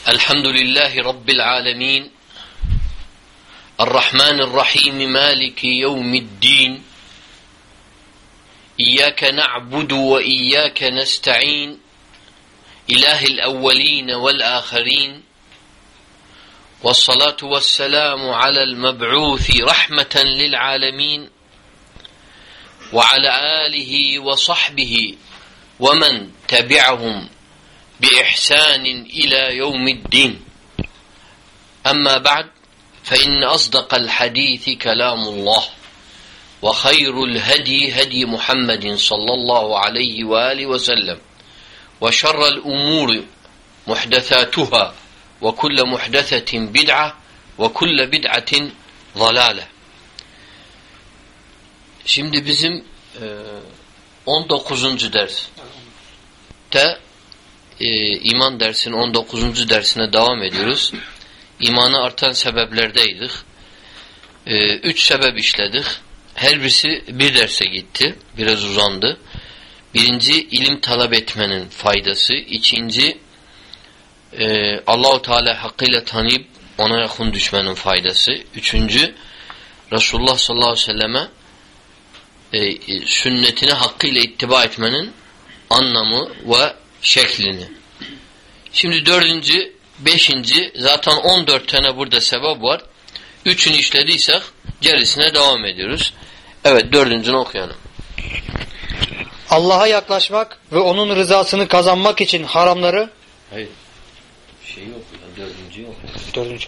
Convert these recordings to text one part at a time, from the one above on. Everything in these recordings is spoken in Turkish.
Elhamdülillahi Rabbil alemin. Errahmanirrahim. Maliki yevmiddin. İyyâke na'budu ve iyyâke nesta'in. İlâhil evvelîne vel âkharîn. Vessalatu vesselamu alel meb'ûthi rahmeten lil âlemîn. Ve ala âlihi ve sahbihi ve men tebi'ahum بإحسان إلى يوم الدين أما بعد فإن أصدق الحديث كلام الله وخير الهدي هدي محمد صلى الله عليه وآله وسلم وشر الأمور محدثاتها وكل محدثة بدعة وكل بدعة ضلالة. Şimdi bizim 19. derste İman dersinin 19. dersine devam ediyoruz. İmanı artan sebeplerdeydik. 3 sebep işledik. Her birisi bir derse gitti. Biraz uzandı. Birinci, ilim talep etmenin faydası. İkinci, Allah-u Teala hakkıyla tanıyıp ona yakın düşmenin faydası. Üçüncü, Resulullah sallallahu aleyhi ve selleme sünnetine hakkıyla ittiba etmenin anlamı ve şeklini. Şimdi 4. 5. zaten 14 tane burada sebep var. 3'ünü işlediysek gerisine devam ediyoruz. Evet, 4'üncünü okuyalım. Allah'a yaklaşmak ve onun rızasını kazanmak için haramları. Hayır. Şeyi okuyalım. 4. yok. 4.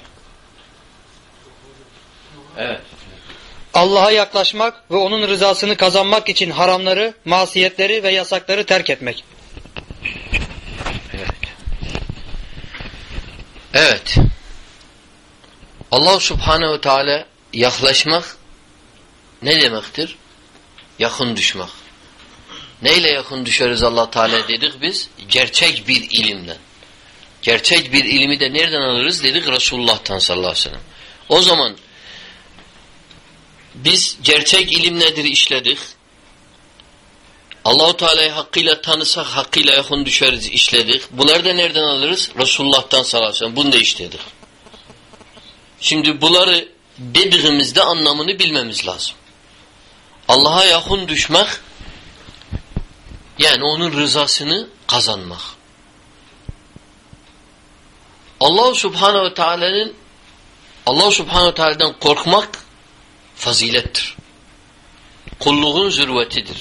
Evet. Allah'a yaklaşmak ve onun rızasını kazanmak için haramları, masiyetleri ve yasakları terk etmek. Evet. Allah Subhanahu ve Teala yaklaşmak ne demektir? Yakın düşmek. Neyle yakın düşeriz Allah Teala dedik biz? Gerçek bir ilimden. Gerçek bir ilmi de nereden alırız dedik? Resulullah'tan sallallahu aleyhi ve sellem. O zaman biz gerçek ilim nedir işledik? Allah-u Teala'yı hakkıyla tanısak hakkıyla yakın düşeriz işledik. Bunları da nereden alırız? Resulullah'tan sallallahu aleyhi ve sellem. Bunu da işledik. Şimdi bunları dediğimizde anlamını bilmemiz lazım. Allah'a yakın düşmek yani onun rızasını kazanmak. Allah Subhanahu ve Teala'dan korkmak fazilettir. Kulluğun zirvetidir.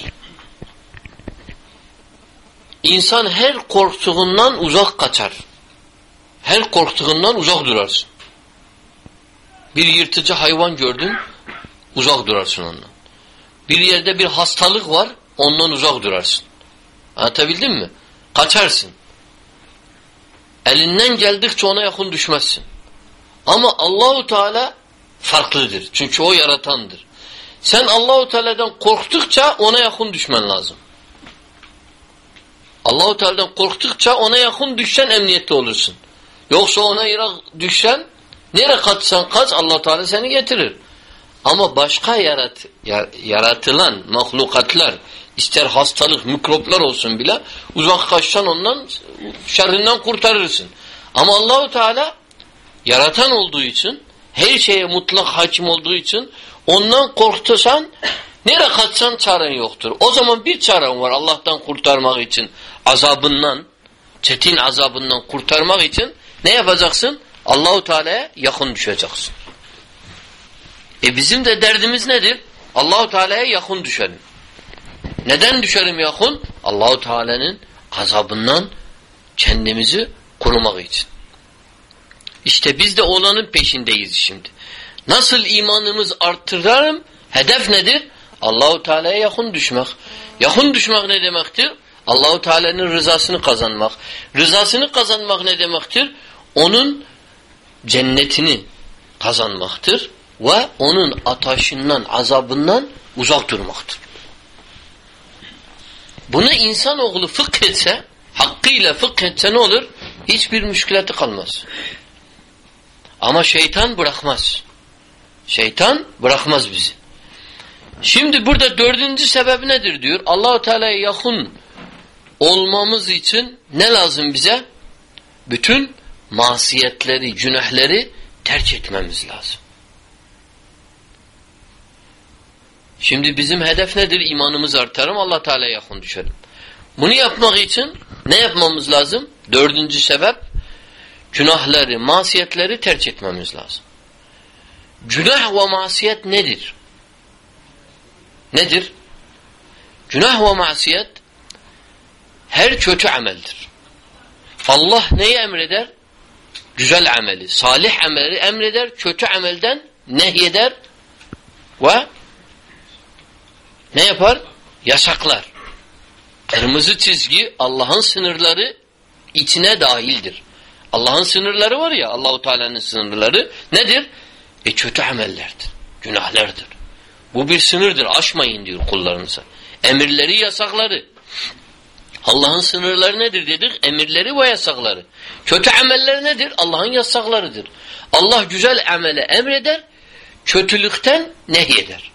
İnsan her korktuğundan uzak kaçar. Her korktuğundan uzak durarsın. Bir yırtıcı hayvan gördün, uzak durarsın ondan. Bir yerde bir hastalık var, ondan uzak durarsın. Anlatabildim mi? Kaçarsın. Elinden geldikçe ona yakın düşmezsin. Ama Allahu Teala farklıdır. Çünkü o yaratandır. Sen Allahu Teala'dan korktukça ona yakın düşmen lazım. Allah-u Teala'dan korktukça ona yakın düşsen emniyette olursun. Yoksa ona düşsen nereye kaçsan kaç Allah-u Teala seni getirir. Ama başka yaratılan mahlukatlar ister hastalık, mikroplar olsun bile uzak kaçsan ondan şerrinden kurtarırsın. Ama Allah-u Teala yaratan olduğu için her şeye mutlak hakim olduğu için ondan korktusan nereye kaçsan çaren yoktur. O zaman bir çaren var Allah'tan kurtarmak için. Azabından, çetin azabından kurtarmak için ne yapacaksın? Allahu Teala'ya yakın düşeceksin. Bizim de derdimiz nedir? Allahu Teala'ya yakın düşelim. Neden düşelim yakın? Allahu Teala'nın azabından kendimizi korumak için. İşte biz de olanın peşindeyiz şimdi. Nasıl imanımız arttıralım? Hedef nedir? Allahu Teala'ya yakın düşmek. Yakın düşmek ne demektir? Allahu Teala'nın rızasını kazanmak. Rızasını kazanmak ne demektir? Onun cennetini kazanmaktır ve onun ateşinden, azabından uzak durmaktır. Bunu insanoğlu fıkhetse, hakkıyla fıkhetse ne olur? Hiçbir müşkületi kalmaz. Ama şeytan bırakmaz. Şeytan bırakmaz bizi. Şimdi burada 4. sebep nedir diyor? Allah-u Teala'ya yakın olmamız için ne lazım bize? Bütün masiyetleri, günahları terk etmemiz lazım. Şimdi bizim hedef nedir? İmanımız artarım, Allah Teala'ya yakın düşerim. Bunu yapmak için ne yapmamız lazım? 4. sebep, günahları, masiyetleri terk etmemiz lazım. Günah ve masiyet nedir? Nedir? Günah ve masiyet her kötü ameldir. Allah neyi emreder? Güzel ameli, salih ameli emreder, kötü amelden nehyeder ve ne yapar? Yasaklar. Kırmızı çizgi Allah'ın sınırları içine dahildir. Allah'ın sınırları var ya, Allahu Teala'nın sınırları nedir? Kötü amellerdir, günahlardır. Bu bir sınırdır, aşmayın diyor kullarınıza. Emirleri, yasakları. Allah'ın sınırları nedir dedik? Emirleri ve yasakları. Kötü ameller nedir? Allah'ın yasaklarıdır. Allah güzel amele emreder, kötülükten nehyeder.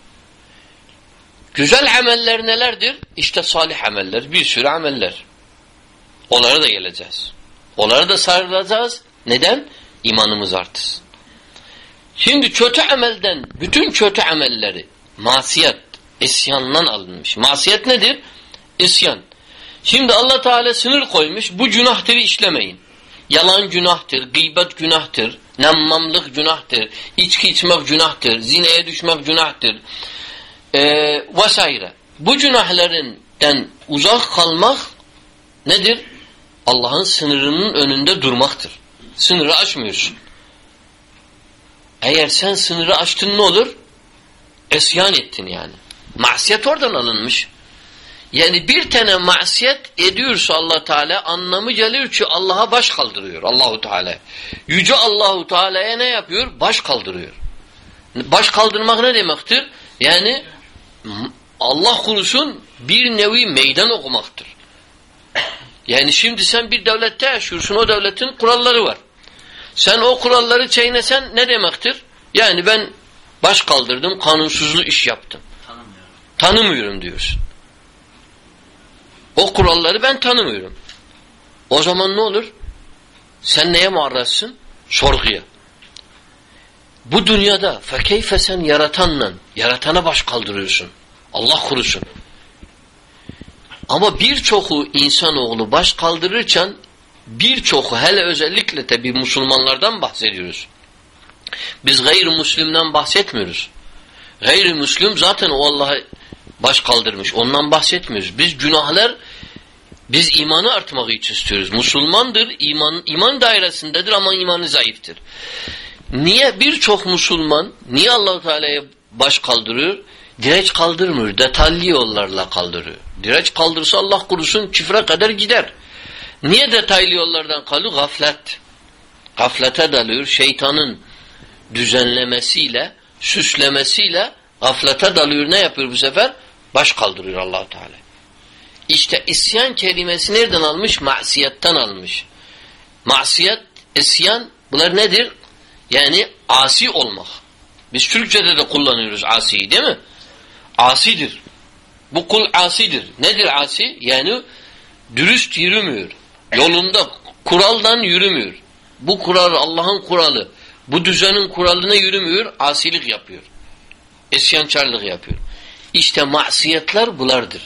Güzel ameller nelerdir? İşte salih ameller, bir sürü ameller. Onlara da geleceğiz. Onlara da sarılacağız. Neden? İmanımız artsın. Şimdi kötü amelden, bütün kötü amelleri, masiyet, isyandan alınmış. Masiyet nedir? İsyan. Şimdi Allah Teala sınır koymuş, bu günahtır işlemeyin. Yalan günahtır, gıybet günahtır, nemmamlık günahtır, içki içmek günahtır, zineye düşmek günahtır vesaire. Bu günahlarından uzak kalmak nedir? Allah'ın sınırının önünde durmaktır. Sınırı aşmıyorsun. Eğer sen sınırı aştın ne olur? İsyan ettin yani. Masiyet oradan alınmış. Yani bir tane masiyet ediyorsa Allah Teala anlamı gelir ki Allah'a baş kaldırıyor Allahu Teala. Yüce Allahu Teala'ya ne yapıyor? Baş kaldırıyor. Baş kaldırmak ne demektir? Yani Allah korusun bir nevi meydan okumaktır. Yani şimdi sen bir devlette yaşıyorsun, o devletin kuralları var. Sen o kuralları çiğnesen ne demektir? Yani ben baş kaldırdım, kanunsuzlu iş yaptım. Tanımıyorum diyorsun. O kuralları ben tanımıyorum. O zaman ne olur? Sen neye muarrazsın? Sorguya. Bu dünyada fekeyfe sen yaratana baş kaldırıyorsun. Allah korusun. Ama birçoku insanoğlu baş kaldırırken birçoku hele özellikle tabi Müslümanlardan bahsediyoruz. Biz gayrimüslimden bahsetmiyoruz. Gayrimüslim zaten o Allah'a baş kaldırmış. Ondan bahsetmiyoruz. Biz imanı artmak için istiyoruz. Müslümandır, iman dairesindedir ama imanı zayıftır. Niye birçok Müslüman, niye Allah-u Teala'ya baş kaldırıyor? Direç kaldırmıyor, detaylı yollarla kaldırıyor. Direç kaldırsa Allah korusun küfre kadar gider. Niye detaylı yollardan kalıyor? Gaflet. Gaflete dalıyor, şeytanın düzenlemesiyle, süslemesiyle gaflete dalıyor. Ne yapıyor bu sefer? Baş kaldırıyor Allah-u Teala. İşte isyan kelimesi nereden almış? Masiyetten almış. Masiyet, isyan, bunlar nedir? Yani asi olmak. Biz Türkçe'de de kullanıyoruz asiyi değil mi? Asidir. Bu kul asidir. Nedir asi? Yani dürüst yürümüyor. Yolunda, kuraldan yürümüyor. Bu kural Allah'ın kuralı. Bu düzenin kuralına yürümüyor, asilik yapıyor. İsyankarlık yapıyor. İşte masiyetler bulardır.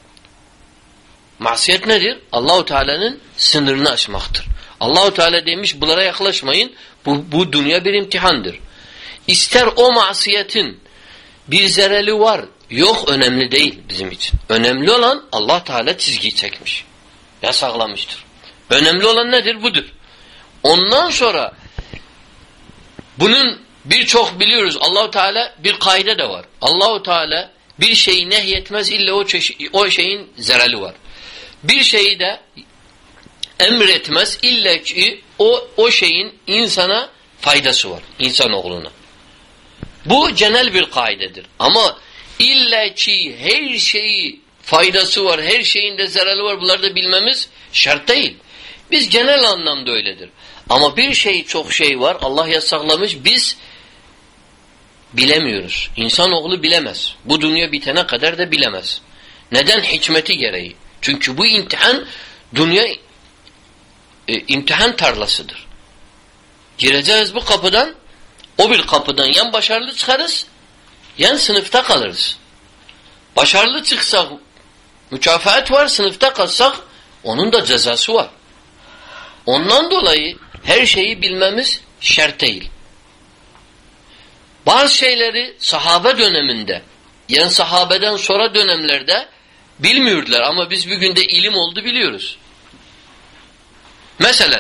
Masiyet nedir? Allahu Teala'nın sınırını aşmaktır. Allahu Teala demiş bunlara yaklaşmayın. Bu dünya bir imtihandır. İster o masiyetin bir zereli var, yok önemli değil bizim için. Önemli olan Allah Teala çizgiyi çekmiş. Yasaklamıştır. Önemli olan nedir? Budur. Ondan sonra bunun birçok biliyoruz. Allahu Teala bir kaide de var. Allahu Teala bir şeyi nehyetmez illa o şeyin zereli var. Bir şeyi de emretmez illa ki o şeyin insana faydası var. İnsanoğluna. Bu genel bir kaidedir. Ama illa ki her şeyi faydası var, her şeyin de zararı var. Bunları da bilmemiz şart değil. Biz genel anlamda öyledir. Ama bir şey çok şey var. Allah yasaklamış. Biz bilemiyoruz. İnsanoğlu bilemez. Bu dünya bitene kadar da bilemez. Neden? Hikmeti gereği. Çünkü bu imtihan dünya imtihan tarlasıdır. Gireceğiz bu kapıdan, o bir kapıdan yan başarılı çıkarız, yan sınıfta kalırız. Başarılı çıksak mükafat var, sınıfta kalsak onun da cezası var. Ondan dolayı her şeyi bilmemiz şart değil. Bazı şeyleri sahabe döneminde, yani sahabeden sonra dönemlerde bilmiyordular ama biz bugün de ilim oldu biliyoruz. Mesela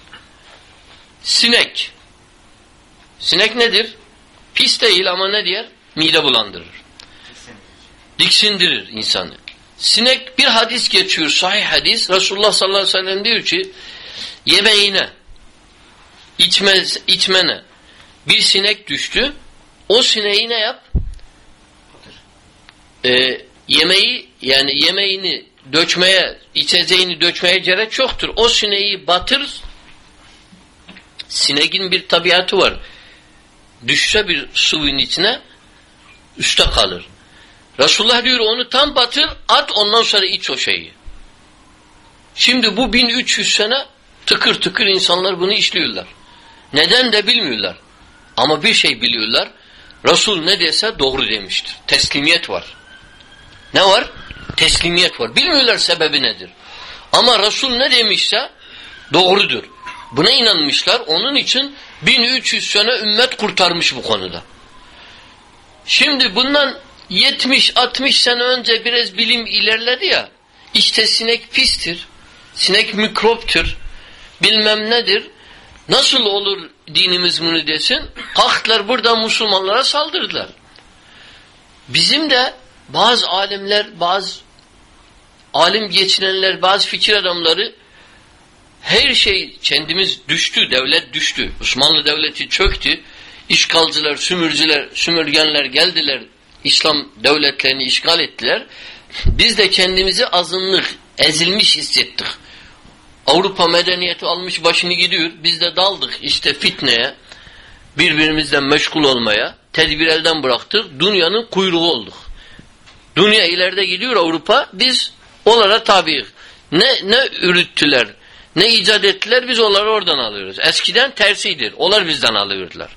sinek. Sinek nedir? Pis değil ama ne diyor? Mide bulandırır. Diksindirir insanı. Sinek, bir hadis geçiyor, sahih hadis. Resulullah sallallahu aleyhi ve sellem diyor ki yemeğine, içmene bir sinek düştü. O sineği ne yap? Yemeğini dökmeye, içeceğini dökmeye gerek yoktur. O sineği batır. Sineğin bir tabiatı var. Düşse bir suyun içine üstte kalır. Resulullah diyor onu tam batır, at, ondan sonra iç o şeyi. Şimdi bu 1300 sene tıkır tıkır insanlar bunu işliyorlar. Neden de bilmiyorlar. Ama bir şey biliyorlar. Resul ne dese doğru demiştir. Teslimiyet var. Ne var? Teslimiyet var. Bilmiyorlar sebebi nedir. Ama Resul ne demişse doğrudur. Buna inanmışlar. Onun için 1300 sene ümmet kurtarmış bu konuda. Şimdi bundan 70-60 sene önce biraz bilim ilerledi ya. İşte sinek pistir. Sinek mikroptur. Bilmem nedir. Nasıl olur dinimiz bunu desin? Kalktılar burada Müslümanlara saldırdılar. Bizim de bazı alimler, bazı alim geçinenler, bazı fikir adamları her şey kendimiz düştü, devlet düştü. Osmanlı devleti çöktü. İşgalcılar, sömürgenler geldiler. İslam devletlerini işgal ettiler. Biz de kendimizi azınlık, ezilmiş hissettik. Avrupa medeniyeti almış başını gidiyor. Biz de daldık işte fitneye, birbirimizden meşgul olmaya, tedbir elden bıraktık. Dünyanın kuyruğu olduk. Dünya ileride gidiyor Avrupa, biz onlara tabiiz. Ne ürettüler, ne icat ettiler, biz onları oradan alıyoruz. Eskiden tersidir. Onlar bizden alıyordular.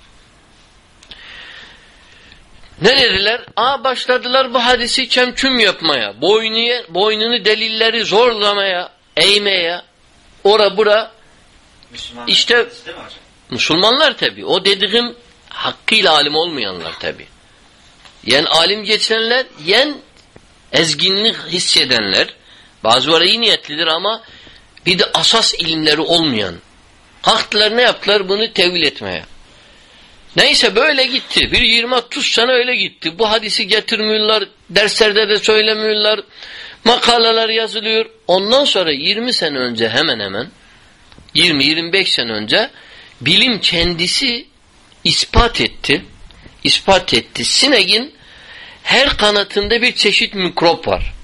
Ne dediler? Başladılar bu hadisi kemküm yapmaya, boynunu delilleri zorlamaya, eğmeye, ora bura. Müslümanlar işte Müslümanlar tabi. O dediğim hakkıyla alim olmayanlar tabi. Yani alim geçenler, yen ezginlik hissedenler, bazıları iyi niyetlidir ama bir de asas ilimleri olmayan. Kalktılar ne yaptılar? Bunu tevil etmeye. Neyse böyle gitti. Bir 20-30 sene öyle gitti. Bu hadisi getirmiyorlar. Derslerde de söylemiyorlar. Makaleler yazılıyor. Ondan sonra 20 sene önce hemen hemen 20-25 sene önce bilim kendisi ispat etti. İspat etti. Sineğin her kanatında bir çeşit mikrop var.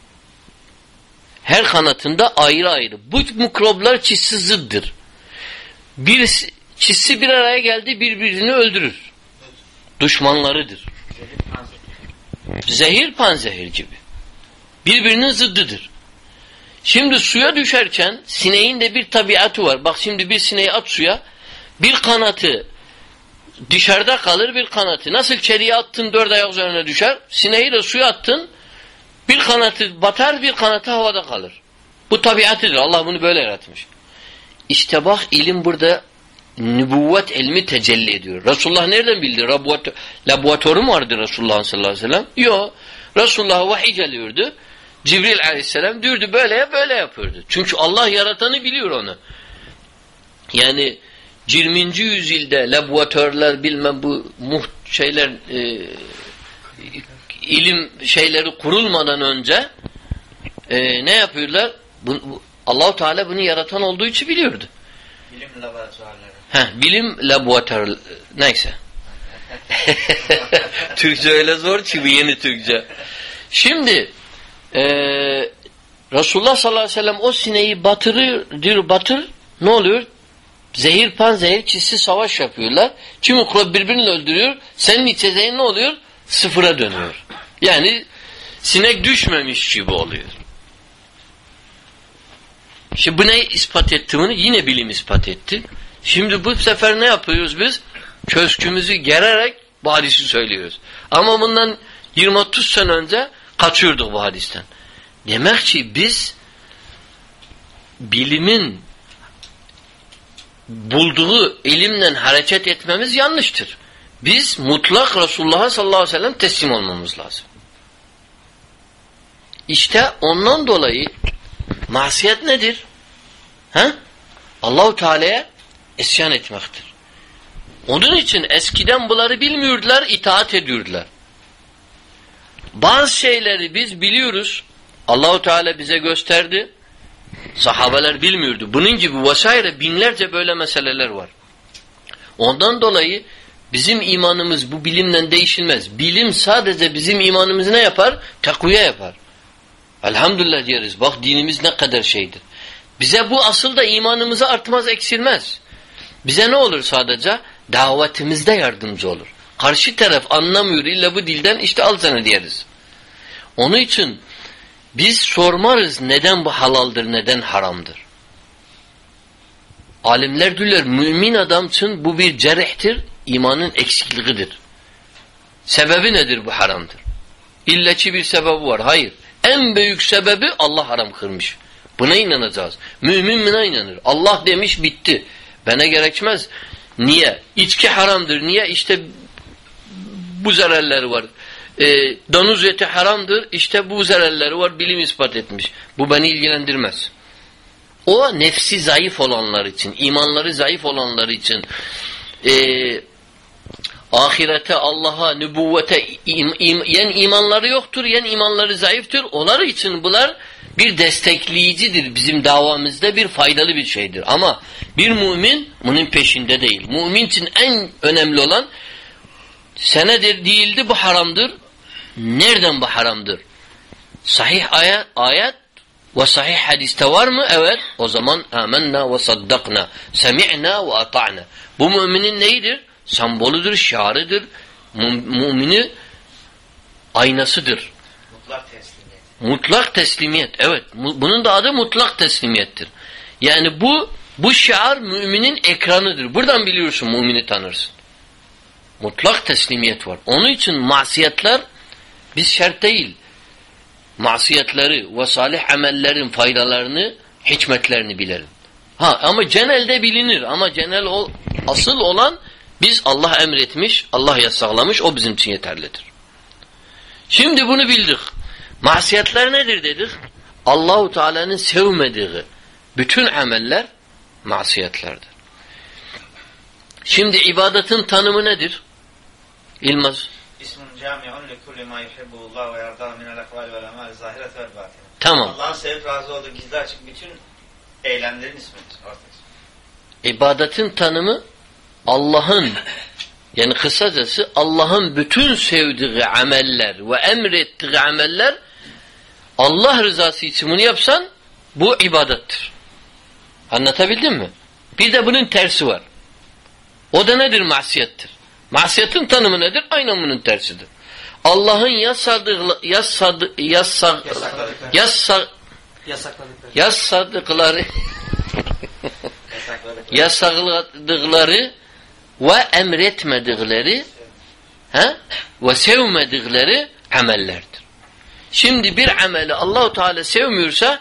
Her kanatında ayrı ayrı. Bu mikroplar çizsi zıddır. Çizsi bir araya geldi birbirini öldürür. Düşmanlarıdır. Zehir panzehir gibi. Birbirinin zıddıdır. Şimdi suya düşerken sineğin de bir tabiatı var. Bak şimdi bir sineği at suya, bir kanatı dışarıda kalır, bir kanatı. Nasıl kediye attın 4 ayak üzerine düşer, sineği de suya attın, bir kanatı batar, bir kanatı havada kalır. Bu tabiatıdır. Allah bunu böyle yaratmış. İşte bak ilim burada nübüvvet ilmi tecelli ediyor. Resulullah nereden bildi? Laboratuvarı mı vardı Resulullah sallallahu aleyhi ve sellem? Yok. Resulullah'a vahiy geliyordu. Cibril aleyhisselam diyordu böyle yapıyordu. Çünkü Allah yaratanı biliyor onu. Yani 20. yüzyılda laboratuvarlar bilmem bu ilim şeyleri kurulmadan önce ne yapıyorlar? Allah-u Teala bunu yaratan olduğu için biliyordu. Bilim laboratuvarları. Bilim laboratuvarları. Neyse. Türkçe öyle zor ki bu yeni Türkçe. Şimdi Resulullah sallallahu aleyhi ve sellem o sineği batır, ne oluyor? Zehir panzehir çizsi savaş yapıyorlar. Kim mikrop birbirini öldürüyor. Senin içeceğin ne oluyor? Sıfıra dönüyor. Yani sinek düşmemiş gibi oluyor. Şimdi bu ne ispat etti bunu? Yine bilim ispat etti. Şimdi bu sefer ne yapıyoruz biz? Köşkümüzü gererek bu hadisi söylüyoruz. Ama bundan 20-30 sene önce kaçıyorduk bu hadisten. Demek ki biz bilimin bulduğu ilimle hareket etmemiz yanlıştır. Biz mutlak Resulullah'a sallallahu aleyhi ve sellem teslim olmamız lazım. İşte ondan dolayı masiyet nedir? Allah-u Teala'ya isyan etmektir. Onun için eskiden bunları bilmiyordular, itaat ediyordular. Bazı şeyleri biz biliyoruz. Allah-u Teala bize gösterdi. Sahabeler bilmiyordu. Bunun gibi vesaire binlerce böyle meseleler var. Ondan dolayı bizim imanımız bu bilimle değişilmez. Bilim sadece bizim imanımızı ne yapar? Takviye yapar. Elhamdülillah diyeriz. Bak dinimiz ne kadar şeydir. Bize bu asıl da imanımızı artmaz, eksilmez. Bize ne olur sadece? Davetimizde yardımcı olur. Karşı taraf anlamıyor illa bu dilden işte al sana diyeriz. Onun için biz sormarız neden bu halaldır, neden haramdır. Alimler diyorlar mümin adam için bu bir cerihtir, imanın eksikliğidir. Sebebi nedir bu haramdır? İlla ki bir sebebi var. Hayır. En büyük sebebi Allah haram kırmış. Buna inanacağız. Mümin buna inanır. Allah demiş bitti. Bana gerekmez. Niye? İçki haramdır. Niye? İşte bu zararları var. Domuz eti haramdır. İşte bu zararları var. Bilim ispat etmiş. Bu beni ilgilendirmez. O nefsi zayıf olanlar için, imanları zayıf olanlar için ahirete, Allah'a, nübüvvete yen imanları yoktur, yen imanları zayıftır. Onlar için bunlar bir destekleyicidir. Bizim davamızda bir faydalı bir şeydir. Ama bir mümin bunun peşinde değil. Mümin için en önemli olan senedir değildi bu haramdır. Nereden bu haramdır? Sahih ayet ve sahih hadiste var mı? Evet. O zaman amenna ve saddakna. Semi'na ve ata'na. Bu müminin neyidir? Semboludur, şiarıdır. Mümini aynasıdır. Mutlak teslimiyet. Mutlak teslimiyet. Evet. Bunun da adı mutlak teslimiyettir. Yani bu şiar müminin ekranıdır. Buradan biliyorsun mümini tanırsın. Mutlak teslimiyet var. Onun için masiyetler biz şart değil. Masiyetleri ve salih amellerin faydalarını, hikmetlerini bilelim. Ama genelde bilinir. Ama genel asıl olan biz Allah emretmiş, Allah yasaklamış, o bizim için yeterlidir. Şimdi bunu bildik. Masiyetler nedir dedik? Allahu Teala'nın sevmediği bütün ameller masiyetlerdir. Şimdi ibadetin tanımı nedir? İlmaz. İsmun cami'un li kulli ma yuhibbullah ve yarda minel akval vel amel zahiret vel batine. Tamam. Allah'ın sevip razı olduğu gizli açık bütün eylemlerin ismidir. İbadetin tanımı Allah'ın yani kısacası Allah'ın bütün sevdiği ameller ve emrettiği ameller Allah rızası için bunu yapsan bu ibadettir. Anlatabildim mi? Bir de bunun tersi var. O da nedir? Masiyettir. Masiyetin tanımı nedir? Aynen bunun tersidir. Allah'ın yasakladıkları ve emretmedikleri ve sevmedikleri amellerdir. Şimdi bir ameli Allah-u Teala sevmiyorsa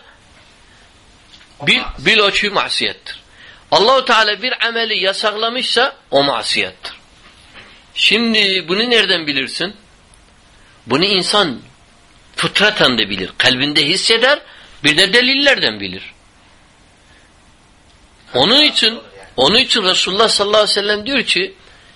bil o ki masiyettir. Allah-u Teala bir ameli yasaklamışsa o masiyettir. Şimdi bunu nereden bilirsin? Bunu insan fıtraten de bilir. Kalbinde hisseder, bir de delillerden bilir. Onun için Resulullah sallallahu aleyhi ve sellem diyor ki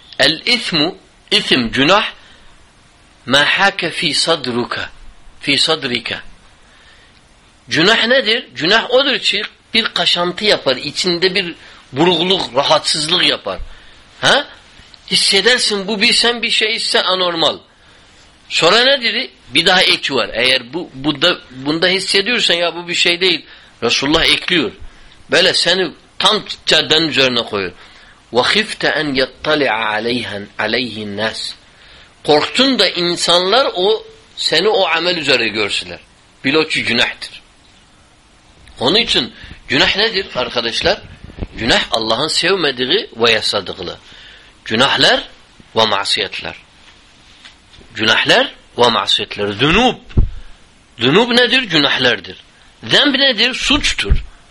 isim günah ma haka fi sadrika. Günah nedir? Günah odur ki bir kaşantı yapar, içinde bir buruluk, rahatsızlık yapar. Hissedersin bu sen bir şey ise anormal. Sonra nedir? Bir daha ek var. Eğer bunda hissediyorsan ya bu bir şey değil. Resulullah ekliyor. Böyle seni tam caddenin üzerine koyuyor. وَخِفْتَ اَنْ يَطَّلِعَ عَلَيْهِ النَّاسِ Korktun da insanlar seni o amel üzere görsünler. Bil o ki günahtır. Onun için günah nedir arkadaşlar? Günah Allah'ın sevmediği ve yasadığı. Günahlar ve masiyetler. Günahlar ve masiyetler. Zunub. Zunub nedir? Günahlardır. Zemb nedir? Suçtur.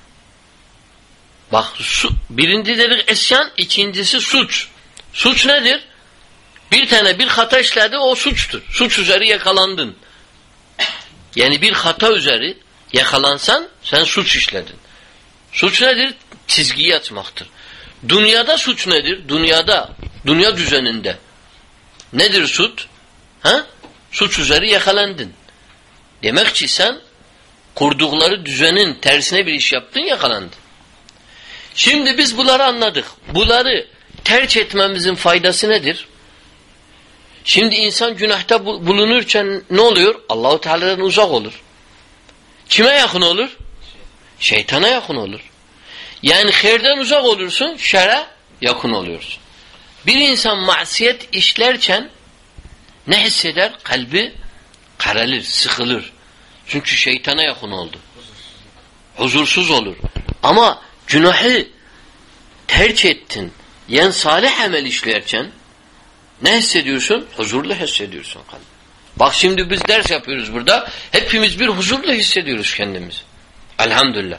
Bak birinci dedik isyan, ikincisi suç. Suç nedir? Bir hata işledi, o suçtur. Suç üzeri yakalandın. Yani bir hata üzeri yakalansan sen suç işledin. Suç nedir? Çizgiyi açmaktır. Dünyada suç nedir? Dünya düzeninde. Nedir suç? Suç üzeri yakalandın. Demek ki sen kurdukları düzenin tersine bir iş yaptın, yakalandın. Şimdi biz bunları anladık. Bunları terk etmemizin faydası nedir? Şimdi insan günahta bulunurken ne oluyor? Allahu Teala'dan uzak olur. Kime yakın olur? Şeytana yakın olur. Yani hayırdan uzak olursun, şer'e yakın oluyorsun. Bir insan masiyet işlerken ne hisseder? Kalbi karalır, sıkılır. Çünkü şeytana yakın oldu. Huzursuz olur. Ama günahı terk ettin, yani salih amel işlerken ne hissediyorsun? Huzurlu hissediyorsun kalbi. Bak şimdi biz ders yapıyoruz burada. Hepimiz bir huzurlu hissediyoruz kendimizi. Elhamdülillah.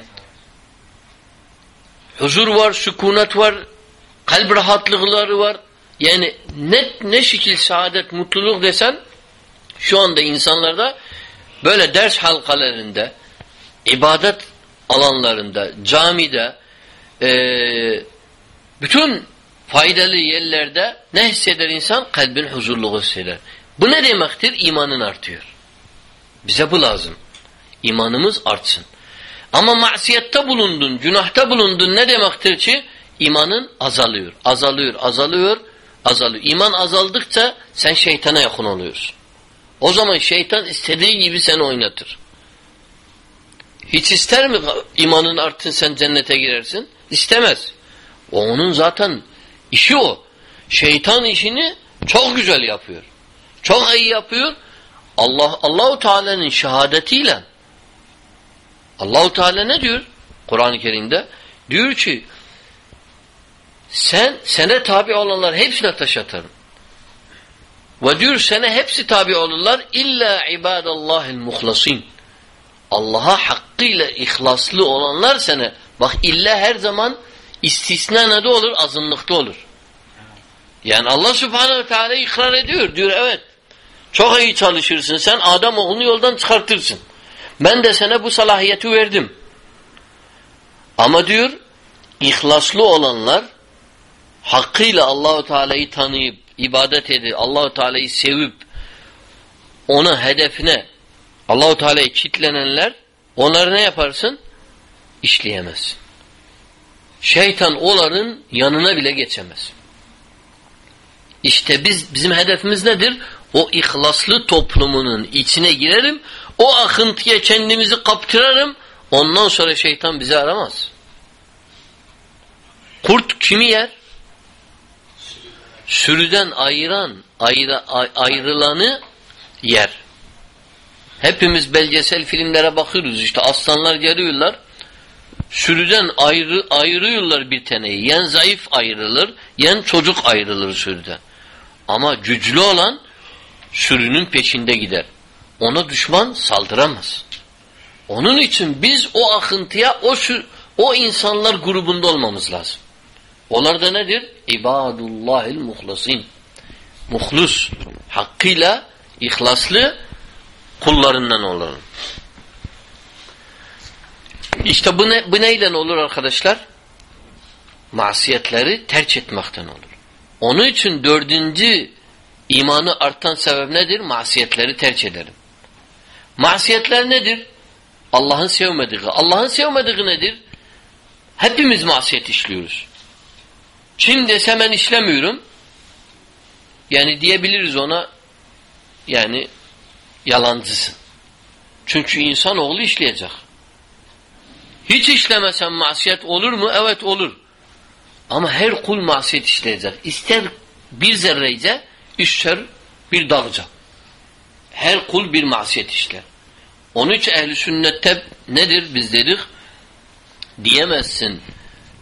Huzur var, sükunet var, kalp rahatlıkları var. Yani ne şekil saadet, mutluluk desen şu anda insanlarda böyle ders halkalarında, ibadet alanlarında, camide, bütün faydalı yerlerde ne hisseder insan? Kalbin huzurluğu hisseder. Bu ne demektir? İmanın artıyor. Bize bu lazım. İmanımız artsın. Ama masiyette bulundun, günahta bulundun ne demektir ki? İmanın azalıyor. Azalıyor. İman azaldıkça sen şeytana yakın oluyorsun. O zaman şeytan istediği gibi seni oynatır. Hiç ister mi imanın artsın sen cennete girersin? İstemez. Onun zaten işi o. Şeytan işini çok güzel yapıyor. Çok iyi yapıyor. Allahu Teala'nın şehadetiyle. Allahu Teala ne diyor Kur'an-ı Kerim'de? Diyor ki sana tabi olanlar hepsine taş atarım. Ve diyor sana hepsi tabi olurlar illa ibadallahil muhlasin. Allah'a hakkıyla ihlaslı olanlar sana. Bak illa her zaman istisna ne de olur? Azınlıkta olur. Yani Allah Subhanahu ve Teala ikrar ediyor. Diyor evet. Çok iyi çalışırsın. Sen Adem oğlunu yoldan çıkartırsın. Ben de sana bu salahiyeti verdim. Ama diyor ihlaslı olanlar hakkıyla Allahu Teala'yı tanıyıp ibadet edip Allahu Teala'yı sevip ona hedefine Allahu Teala'ya kitlenenler onları ne yaparsın? İşleyemezsin. Şeytan onların yanına bile geçemez. İşte bizim hedefimiz nedir? O ihlaslı toplumunun içine girerim, o akıntıya kendimizi kaptırırım, ondan sonra şeytan bizi aramaz. Kurt kimi yer? Sürüden ayrılanı yer. Hepimiz belgesel filmlere bakıyoruz. İşte aslanlar geliyorlar. Sürüden ayırıyorlar bir taneyi. Yen zayıf ayrılır, yen çocuk ayrılır sürüden. Ama güçlü olan sürünün peşinde gider. Ona düşman saldıramaz. Onun için biz o akıntıya, o insanlar grubunda olmamız lazım. Onlar da nedir? İbadullahil muhlasin. Muhlus, hakkıyla ihlaslı kullarından olalım. İşte bu neyle olur arkadaşlar? Masiyetleri terk etmekten olur. Onun için 4. imanı artan sebep nedir? Masiyetleri terk edelim. Masiyetler nedir? Allah'ın sevmediği. Allah'ın sevmediği nedir? Hepimiz masiyet işliyoruz. Kim dese ben işlemiyorum, yani diyebiliriz ona, yani yalancısın. Çünkü insanoğlu işleyecek. Hiç işlemesen masiyet olur mu? Evet olur. Ama her kul masiyet işleyecek. İster bir zerreyce, ister bir dağca. Her kul bir masiyet işler. Onun için ehl-i sünnette nedir biz dedik? Diyemezsin.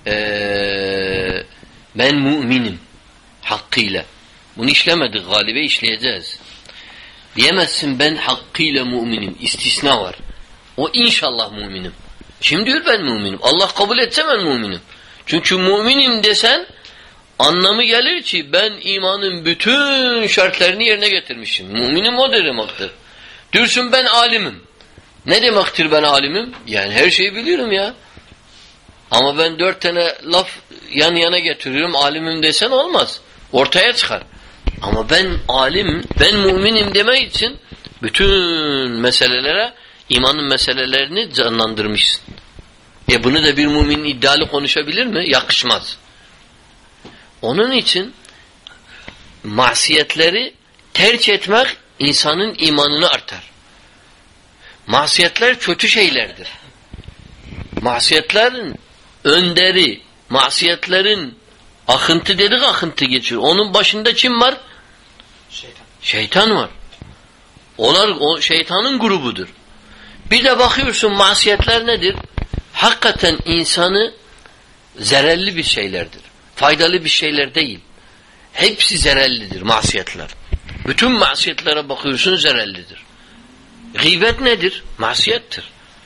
ben müminim hakkıyla. Bunu işlemedik, galibe işleyeceğiz. Diyemezsin ben hakkıyla müminim. İstisna var. O inşallah müminim. Şimdi diyor ben müminim. Allah kabul etse ben müminim. Çünkü müminim desen anlamı gelir ki ben imanın bütün şartlarını yerine getirmişim. Müminim o demektir. Diyorsun ben alimim. Ne demektir ben alimim? Yani her şeyi biliyorum ya. Ama ben 4 tane laf yan yana getiriyorum. Alimim desen olmaz. Ortaya çıkar. Ama ben alim, ben müminim demek için bütün meselelere, imanın meselelerini canlandırmışsın. Bunu da bir mümin iddialı konuşabilir mi? Yakışmaz. Onun için masiyetleri terk etmek insanın imanını artar. Masiyetler kötü şeylerdir. Masiyetlerin önderi, masiyetlerin akıntı dedik, akıntı geçiyor. Onun başında kim var? Şeytan var. Onlar o şeytanın grubudur. Bir de bakıyorsun masiyetler nedir? Hakikaten insanı zararlı bir şeylerdir. Faydalı bir şeyler değil. Hepsi zararlıdır masiyetler. Bütün masiyetlere bakıyorsun zararlıdır. Gıybet nedir? Masiyettir.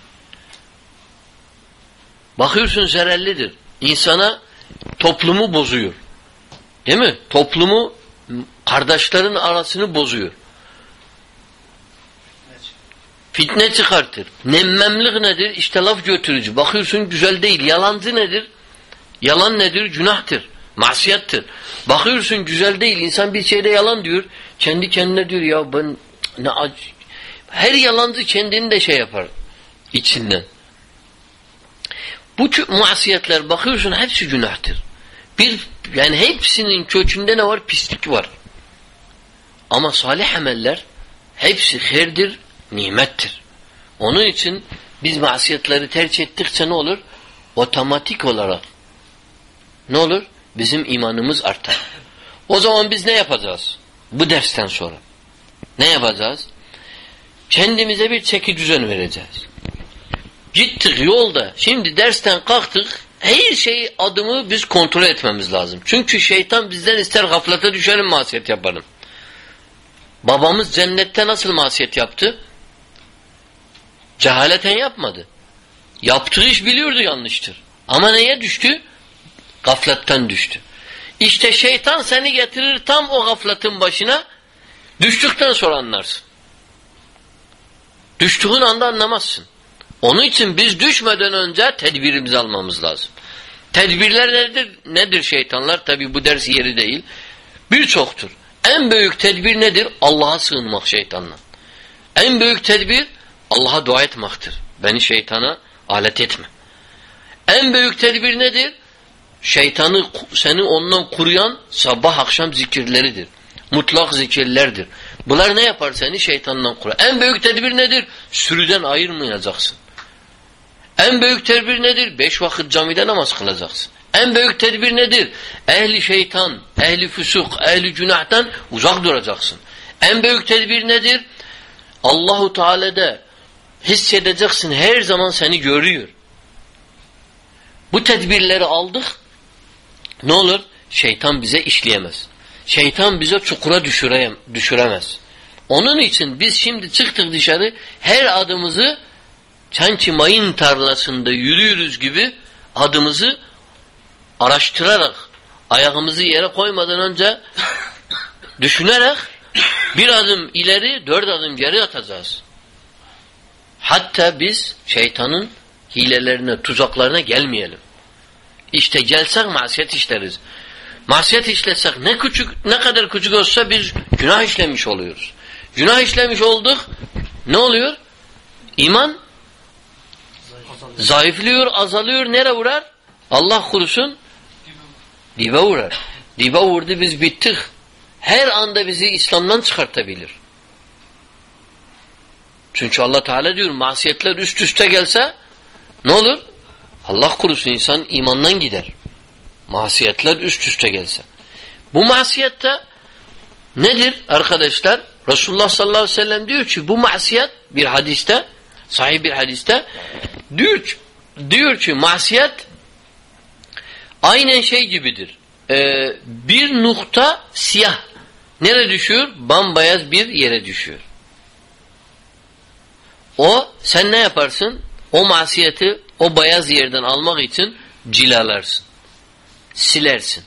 Bakıyorsun zararlıdır. İnsana toplumu bozuyor. Değil mi? Toplumu, kardeşlerin arasını bozuyor. Fitne çıkartır. Nemmemlik nedir? İşte laf götürücü. Bakıyorsun güzel değil. Yalancı nedir? Yalan nedir? Günahtır. Masiyettir. Bakıyorsun güzel değil. İnsan bir şeyde yalan diyor. Kendi kendine diyor ya ben ne acı. Her yalancı kendini de şey yapar içinden. Bu masiyetler bakıyorsun hepsi günahtır. Yani hepsinin kökünde ne var? Pislik var. Ama salih ameller hepsi hayırdır, nimettir. Onun için biz masiyetleri tercih ettikçe ne olur? Otomatik olarak ne olur? Bizim imanımız artar. O zaman biz ne yapacağız? Bu dersten sonra. Ne yapacağız? Kendimize bir çeki düzen vereceğiz. Gittik yolda. Şimdi dersten kalktık. Her şeyi adımı biz kontrol etmemiz lazım. Çünkü şeytan bizden ister gaflete düşelim masiyet yapalım. Babamız cennette nasıl masiyet yaptı? Cehaleten yapmadı. Yaptığı iş biliyordu yanlıştır. Ama neye düştü? Gafletten düştü. İşte şeytan seni getirir tam o gafletin başına. Düştükten sonra anlarsın. Düştüğün anda anlamazsın. Onun için biz düşmeden önce tedbirimizi almamız lazım. Tedbirler nedir? Nedir şeytanlar? Tabi bu ders yeri değil. Birçoktur. En büyük tedbir nedir? Allah'a sığınmak şeytandan. En büyük tedbir Allah'a dua etmektir. Beni şeytana alet etme. En büyük tedbir nedir? Şeytanı seni ondan kuruyan sabah akşam zikirleridir. Mutlak zikirlerdir. Bunlar ne yapar seni? Şeytandan korur. En büyük tedbir nedir? Sürüden ayırmayacaksın. En büyük tedbir nedir? 5 vakit camide namaz kılacaksın. En büyük tedbir nedir? Ehli şeytan, ehli füsuk, ehli günahtan uzak duracaksın. En büyük tedbir nedir? Allahu Teala'da hissedeceksin, her zaman seni görüyor. Bu tedbirleri aldık. Ne olur? Şeytan bize işleyemez. Şeytan bize çukura düşüremez. Onun için biz şimdi çıktık dışarı, her adımızı sanki mayın tarlasında yürüyoruz gibi adımızı araştırarak, ayağımızı yere koymadan önce düşünerek bir adım ileri, 4 adım geri atacağız. Hatta biz şeytanın hilelerine, tuzaklarına gelmeyelim. İşte gelsek masiyet işleriz. Masiyet işletsek ne kadar küçük olsa biz günah işlemiş oluyoruz. Günah işlemiş olduk. Ne oluyor? İman zayıflıyor, azalıyor. Nereye vurar? Allah korusun. Dibe vurar. Dibe vurdu, biz bittik. Her anda bizi İslam'dan çıkartabilir. Çünkü Allah Teala diyor masiyetler üst üste gelse ne olur? Allah korusun, insan imandan gider. Masiyetler üst üste gelse. Bu masiyette nedir arkadaşlar? Resulullah sallallahu aleyhi ve sellem diyor ki bu masiyet bir hadiste, sahih bir hadiste diyor ki masiyet Aynen şey gibidir. Bir nokta siyah. Nereye düşüyor? Bambayaz bir yere düşüyor. Sen ne yaparsın? O masiyeti o beyaz yerden almak için cilalarsın. Silersin.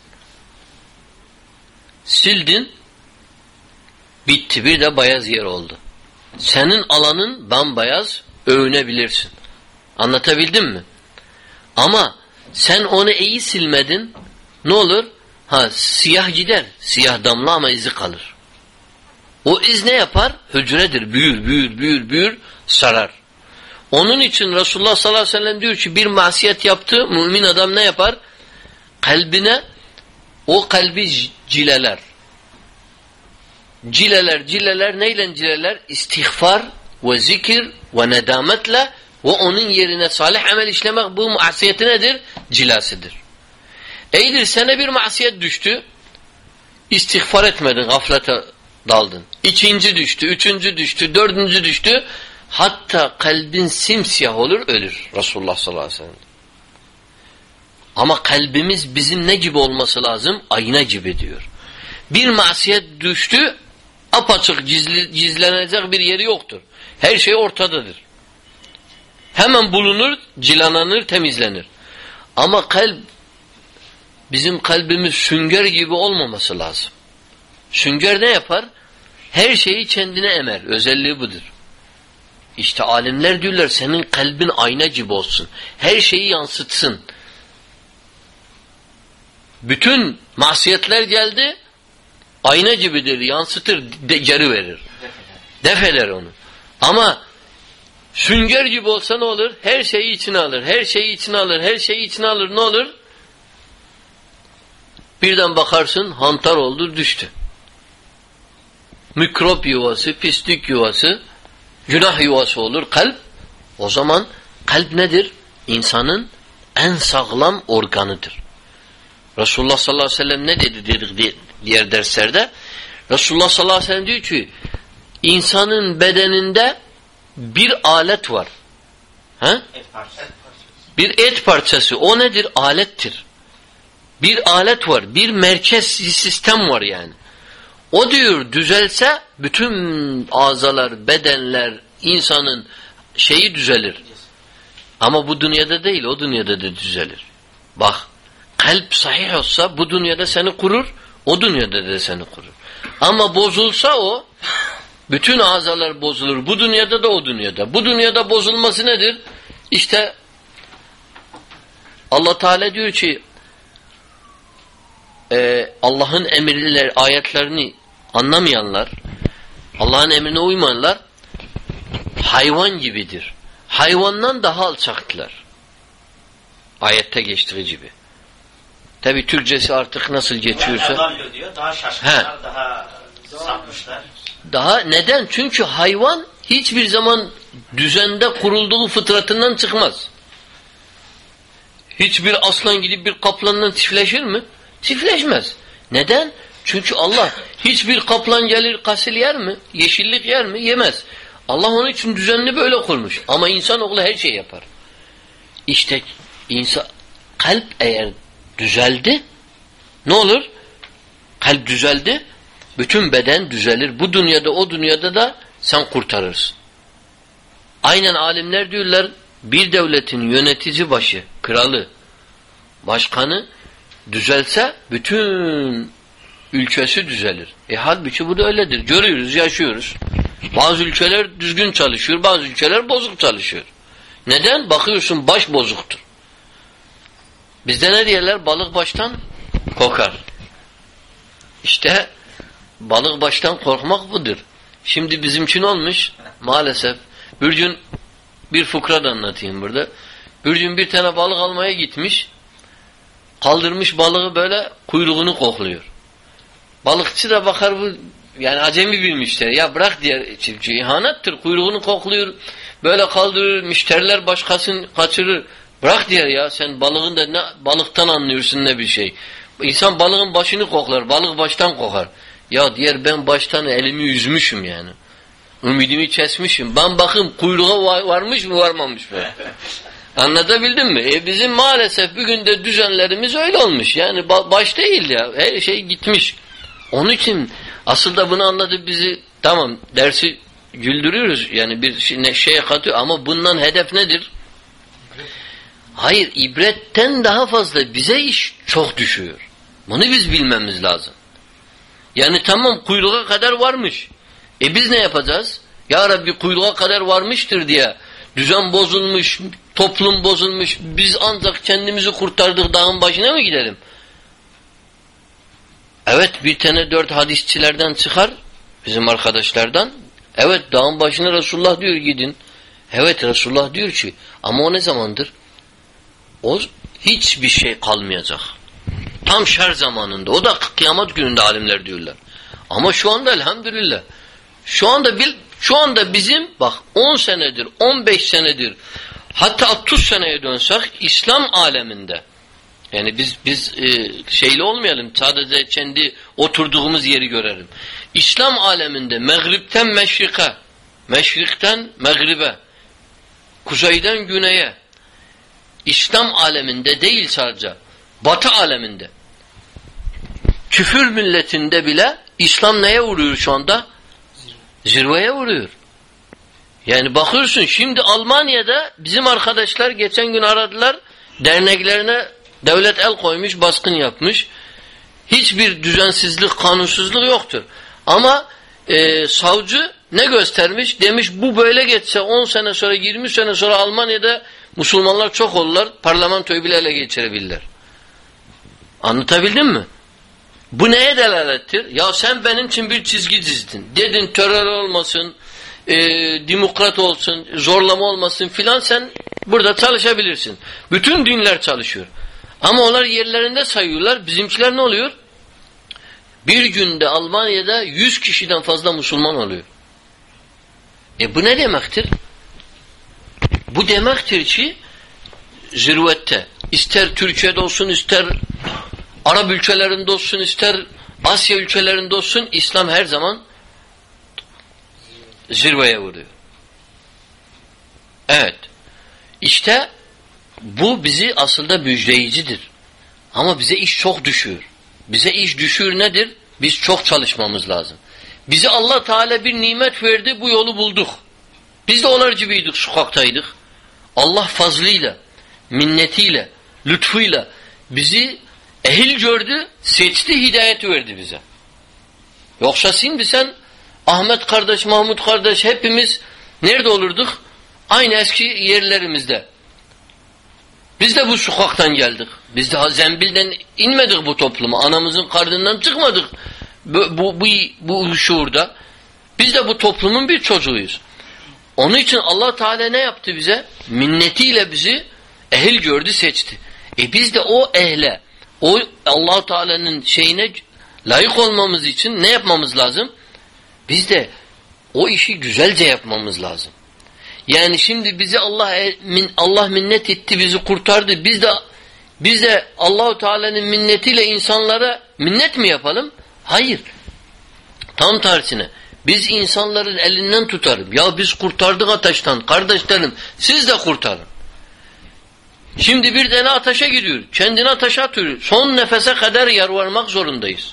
Sildin, bitti. Bir de beyaz yer oldu. Senin alanın bambayaz, övünebilirsin. Anlatabildim mi? Ama sen onu iyi silmedin, ne olur? Siyah gider. Siyah damla ama izi kalır. O iz ne yapar? Hücredir. Büyür, sarar. Onun için Resulullah sallallahu aleyhi ve sellem diyor ki bir masiyet yaptı, mümin adam ne yapar? Kalbine, o kalbi cileler. Cileler neyle cileler? İstiğfar ve zikir ve nedametle ve onun yerine salih amel işlemek bu masiyeti nedir? Cilasıdır. Eydir sana bir masiyet düştü, istiğfar etmedin, gaflete daldın. İkinci düştü, üçüncü düştü, dördüncü düştü. Hatta kalbin simsiyah olur, ölür. Resulullah sallallahu aleyhi ve sellem. Ama kalbimiz bizim ne gibi olması lazım? Ayna gibi diyor. Bir masiyet düştü, apaçık gizlenecek bir yeri yoktur. Her şey ortadadır. Hemen bulunur, cilalanır, temizlenir. Ama bizim kalbimiz sünger gibi olmaması lazım. Sünger ne yapar? Her şeyi kendine emer. Özelliği budur. İşte alimler diyorlar senin kalbin ayna gibi olsun. Her şeyi yansıtsın. Bütün masiyetler geldi, ayna gibidir, yansıtır, geri verir. Defeler onu. Ama sünger gibi olsa ne olur? Her şeyi içine alır, her şeyi içine alır, her şeyi içine alır. Ne olur? Birden bakarsın, hantar oldu, düştü. Mikrop yuvası, pislik yuvası, günah yuvası olur kalp. O zaman kalp nedir? İnsanın en sağlam organıdır. Resulullah sallallahu aleyhi ve sellem ne dedi diğer derslerde? Resulullah sallallahu aleyhi ve sellem diyor ki insanın bedeninde bir alet var. Bir et parçası. O nedir? Alettir. Bir alet var. Bir merkez sistem var yani. O diyor düzelse bütün azalar, bedenler, insanın şeyi düzelir. Ama bu dünyada değil, o dünyada da düzelir. Bak, kalp sahih olsa bu dünyada seni kurur, o dünyada da seni kurur. Ama bozulsa o, bütün azalar bozulur. Bu dünyada da o dünyada. Bu dünyada bozulması nedir? İşte Allah Teala diyor ki Allah'ın emirleri, ayetlerini anlamayanlar, Allah'ın emrine uymayanlar hayvan gibidir. Hayvandan daha alçaktılar. Ayette geçtiği gibi. Tabi Türkçesi artık nasıl geçiyorsa. Daha diyor, daha şaşkınlar, daha sapmışlar. Daha neden? Çünkü hayvan hiçbir zaman düzende kurulduğu fıtratından çıkmaz. Hiçbir aslan gidip bir kaplandan çiftleşir mi? Çiftleşmez. Neden? Çünkü Allah hiçbir kaplan gelir kasil yer mi? Yeşillik yer mi? Yemez. Allah onun için düzenli böyle kurmuş. Ama insanoğlu her şey yapar. İşte kalp eğer düzeldi ne olur? Kalp düzeldi, bütün beden düzelir. Bu dünyada o dünyada da sen kurtarırsın. Aynen alimler diyorlar bir devletin yönetici başı, kralı, başkanı düzelse bütün ülkesi düzelir. Halbuki bu da öyledir. Görüyoruz, yaşıyoruz. Bazı ülkeler düzgün çalışıyor, bazı ülkeler bozuk çalışıyor. Neden? Bakıyorsun baş bozuktur. Bizde ne diyorlar? Balık baştan kokar. İşte balık baştan korkmak budur. Şimdi bizimkin olmuş maalesef. Bir gün bir fıkra da anlatayım burada. Bir gün bir tane balık almaya gitmiş. Kaldırmış balığı böyle kuyruğunu kokluyor. Balıkçı da bakar bu yani acemi bir müşteri. Ya bırak diğer çiftçi. İhanettir. Kuyruğunu kokluyor. Böyle kaldırır. Müşteriler başkasını kaçırır. Bırak diyor ya sen balığın da ne balıktan anlıyorsun ne bir şey. İnsan balığın başını koklar. Balık baştan kokar. Ya diğer ben baştan elimi yüzmüşüm yani. Ümidimi kesmişim. Ben bakayım kuyruğa varmış mı varmamış mı? Anlatabildim mi? Bizim maalesef bugün de düzenlerimiz öyle olmuş. Yani baş değil ya. Her şey gitmiş. Onun için asıl da bunu anlatıp bizi tamam dersi güldürüyoruz. Yani bir şeye katıyor ama bundan hedef nedir? Hayır, ibretten daha fazla bize iş çok düşüyor. Bunu biz bilmemiz lazım. Yani tamam kuyruğa kadar varmış. Biz ne yapacağız? Ya Rabbi kuyruğa kadar varmıştır diye düzen bozulmuş, toplum bozulmuş. Biz ancak kendimizi kurtardık dağın başına mı gidelim? Evet bir tane 4 hadisçilerden çıkar bizim arkadaşlardan. Evet dağın başına Resulullah diyor gidin. Evet Resulullah diyor ki ama o ne zamandır? O hiçbir şey kalmayacak. Tam şer zamanında. O da kıyamet gününde alimler diyorlar. Ama şu anda elhamdülillah. Şu anda bizim bak 10 senedir, 15 senedir hatta 30 seneye dönsek İslam aleminde yani biz şeyli olmayalım sadece kendi oturduğumuz yeri görelim. İslam aleminde Mağrib'ten Meşrik'e, Meşrik'ten Mağrib'e, kuzeyden güneye İslam aleminde değil sadece Batı aleminde küfür milletinde bile İslam neye vuruyor şu anda? Zirveye vuruyor. Yani bakıyorsun şimdi Almanya'da bizim arkadaşlar geçen gün aradılar derneklerine devlet el koymuş baskın yapmış. Hiçbir düzensizlik kanunsuzluk yoktur. Ama savcı ne göstermiş? Demiş bu böyle geçse 10 sene sonra 20 sene sonra Almanya'da Müslümanlar çok olurlar parlamentoyu bile ele geçirebilirler. Anlatabildim mi? Bu neye delalettir? Ya sen benim için bir çizgi çizdin. Dedin terör olmasın, demokrat olsun, zorlama olmasın filan sen burada çalışabilirsin. Bütün dinler çalışıyor. Ama onlar yerlerinde sayıyorlar. Bizimkiler ne oluyor? Bir günde Almanya'da 100 kişiden fazla Müslüman oluyor. Bu ne demektir? Bu demektir ki zirvette ister Türkiye'de olsun ister Arap ülkelerinde olsun ister Asya ülkelerinde olsun İslam her zaman zirveye vuruyor. Evet. İşte bu bizi aslında müjdeyicidir. Ama bize iş çok düşüyor. Bize iş düşüyor nedir? Biz çok çalışmamız lazım. Bize Allah Teala bir nimet verdi, bu yolu bulduk. Biz de onlar gibiydik, sokaktaydık. Allah fazlıyla, minnetiyle, lütfuyla bizi ehil gördü, seçti, hidayeti verdi bize. Yoksa şimdi sen Ahmet kardeş, Mahmut kardeş hepimiz nerede olurduk? Aynı eski yerlerimizde. Biz de bu sokaktan geldik. Biz de zembilden inmedik bu topluma. Anamızın karnından çıkmadık bu şuurda. Biz de bu toplumun bir çocuğuyuz. Onun için Allah Teala ne yaptı bize? Minnetiyle bizi ehil gördü, seçti. Biz de o ehle, o Allah Teala'nın şeyine layık olmamız için ne yapmamız lazım? Biz de o işi güzelce yapmamız lazım. Yani şimdi bize Allah minnet etti, bizi kurtardı. Biz de Allah-u Teala'nın minnetiyle insanlara minnet mi yapalım? Hayır. Tam tersine. Biz insanların elinden tutarım. Ya biz kurtardık ateşten. Kardeşlerim siz de kurtarın. Şimdi bir tane ateşe gidiyor. Kendini ateşe atıyor. Son nefese kadar yalvarmak zorundayız.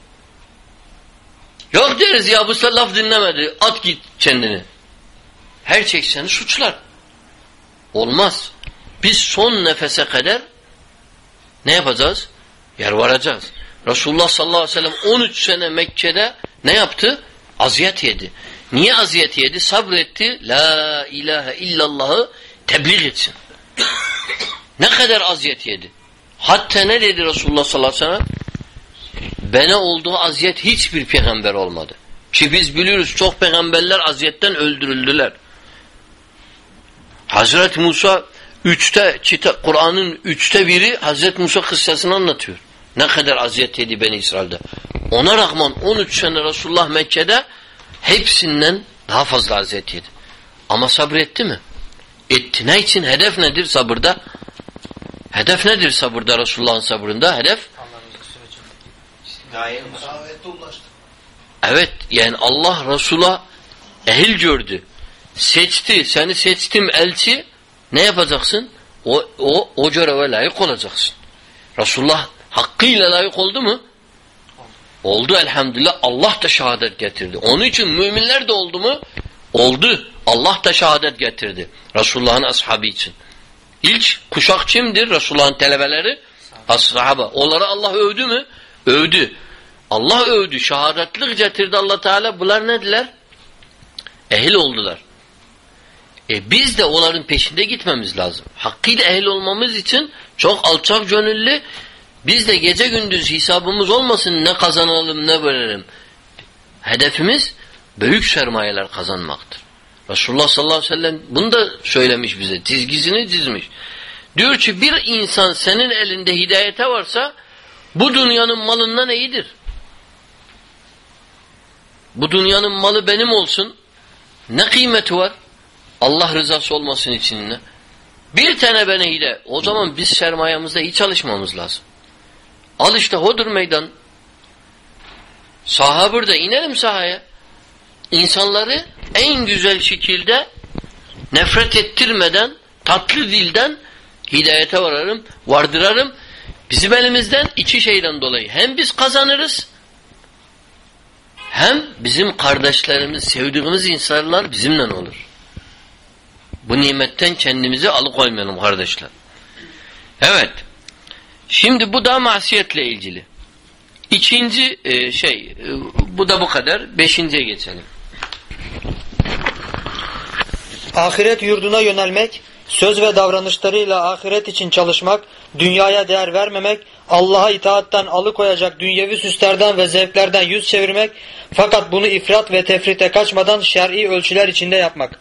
Yok deriz ya bu laf dinlemedi. At git kendini. Her şey seni suçlar. Olmaz. Biz son nefese kadar ne yapacağız? Yalvaracağız. Resulullah sallallahu aleyhi ve sellem 13 sene Mekke'de ne yaptı? Aziyet yedi. Niye aziyet yedi? Sabretti. La ilahe illallah'ı tebliğ etsin. Ne kadar aziyet yedi? Hatta ne dedi Resulullah sallallahu aleyhi ve sellem? Bana olduğu aziyet hiçbir peygamber olmadı. Ki biz biliyoruz çok peygamberler aziyetten öldürüldüler. Hazreti Musa Kur'an'ın 1/3 Hazreti Musa kıssasını anlatıyor. Ne kadar aziyet yedi Beni İsrail'de. Ona rağmen 13 sene Resulullah Mekke'de hepsinden daha fazla aziyet yedi. Ama sabretti mi? Etti. Ne için? Hedef nedir sabırda? Hedef nedir sabırda Resulullah'ın sabrında? Hedef? Evet. Yani Allah Resul'a ehil gördü. Seçti. Seni seçtim elçi. Ne yapacaksın? O göreve layık olacaksın. Resulullah hakkıyla layık oldu mu? Oldu elhamdülillah. Allah da şehadet getirdi. Onun için müminler de oldu mu? Oldu. Allah da şehadet getirdi. Resulullah'ın ashabı için. İlk kuşak kimdir? Resulullah'ın talebeleri? Ashaba. Onları Allah övdü mü? Övdü. Allah övdü. Şehadetlik getirdi Allah Teala. Bunlar nediler? Ehil oldular. Biz de onların peşinde gitmemiz lazım. Hakkıyla ehil olmamız için çok alçak gönüllü, biz de gece gündüz hesabımız olmasın, ne kazanalım ne verelim. Hedefimiz büyük sermayeler kazanmaktır. Resulullah sallallahu aleyhi ve sellem bunu da söylemiş bize. Çizgisini çizmiş. Diyor ki bir insan senin elinde hidayete varsa bu dünyanın malından iyidir. Bu dünyanın malı benim olsun. Ne kıymeti var? Allah rızası olmasın için ne? Bir tane bana hile. O zaman biz sermayemizde hiç çalışmamız lazım. Al işte hodur meydan. Saha burada. İnelim sahaya. İnsanları en güzel şekilde nefret ettirmeden, tatlı dilden hidayete vardırarım. Bizim elimizden iki şeyden dolayı. Hem biz kazanırız, hem bizim kardeşlerimiz, sevdiğimiz insanlar bizimle olur. Bu nimetten kendimizi alıkoymayalım kardeşler. Evet. Şimdi bu da masiyetle ilgili. İkinci bu da bu kadar. Beşinciye geçelim. Ahiret yurduna yönelmek, söz ve davranışlarıyla ahiret için çalışmak, dünyaya değer vermemek, Allah'a itaattan alıkoyacak dünyevi süslerden ve zevklerden yüz çevirmek, fakat bunu ifrat ve tefrite kaçmadan şer'i ölçüler içinde yapmak.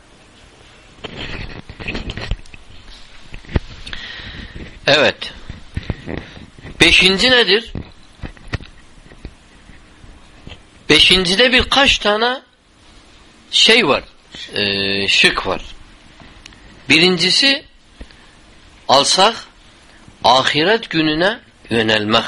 Evet. Beşinci nedir? Beşincide birkaç tane şey var. Şık var. Birincisi alsak ahiret gününe yönelmek.